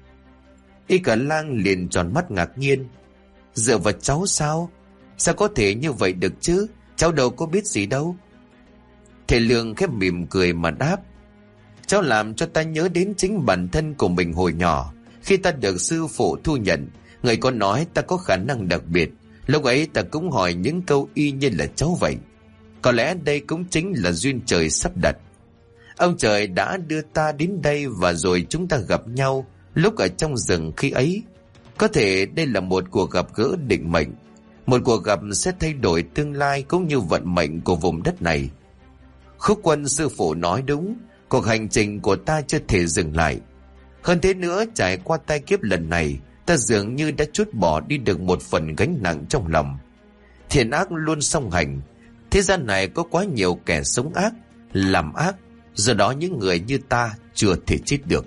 Y Cờ Lang liền tròn mắt ngạc nhiên: Dựa vào cháu sao? Sao có thể như vậy được chứ? Cháu đâu có biết gì đâu. Thầy Lương khép mỉm cười mà đáp: Cháu làm cho ta nhớ đến chính bản thân của mình hồi nhỏ. Khi ta được sư phụ thu nhận, người có nói ta có khả năng đặc biệt. Lúc ấy ta cũng hỏi những câu y như là cháu vậy. Có lẽ đây cũng chính là duyên trời sắp đặt. Ông trời đã đưa ta đến đây và rồi chúng ta gặp nhau lúc ở trong rừng khi ấy. Có thể đây là một cuộc gặp gỡ định mệnh, một cuộc gặp sẽ thay đổi tương lai cũng như vận mệnh của vùng đất này. Khúc Quân sư phụ nói đúng, cuộc hành trình của ta chưa thể dừng lại. Hơn thế nữa, trải qua tai kiếp lần này, ta dường như đã trút bỏ đi được một phần gánh nặng trong lòng. Thiện ác luôn song hành. Thế gian này có quá nhiều kẻ sống ác, làm ác, do đó những người như ta chưa thể chết được.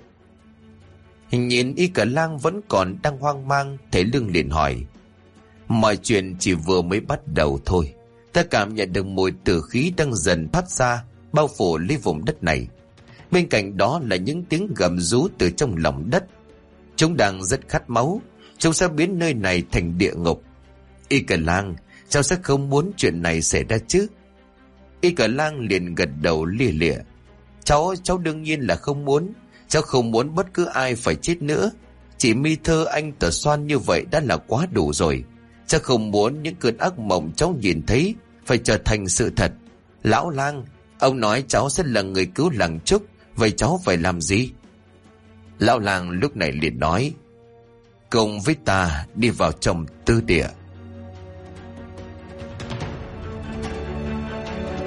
Nhìn Y Cờ Lang vẫn còn đang hoang mang, thầy Lương liền hỏi: Mọi chuyện chỉ vừa mới bắt đầu thôi. Ta cảm nhận được mùi tử khí đang dần phát ra, bao phủ lấy vùng đất này. Bên cạnh đó là những tiếng gầm rú từ trong lòng đất. Chúng đang rất khát máu. Chúng sẽ biến nơi này thành địa ngục. Y Cờ Lang, cháu sẽ không muốn chuyện này xảy ra chứ? Y Cờ Lang liền gật đầu lia lịa: Cháu đương nhiên là không muốn. Cháu không muốn bất cứ ai phải chết nữa. Chỉ mi thơ anh Tờ Xoan như vậy đã là quá đủ rồi. Cháu không muốn những cơn ác mộng cháu nhìn thấy phải trở thành sự thật. Lão Lang, ông nói cháu sẽ là người cứu làng Trúc, vậy cháu phải làm gì? Lão Lang lúc này liền nói: Cùng với ta đi vào trong tư địa.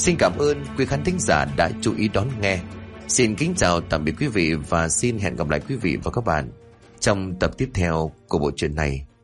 Xin cảm ơn quý khán thính giả đã chú ý đón nghe. Xin kính chào tạm biệt quý vị và xin hẹn gặp lại quý vị và các bạn trong tập tiếp theo của bộ truyện này.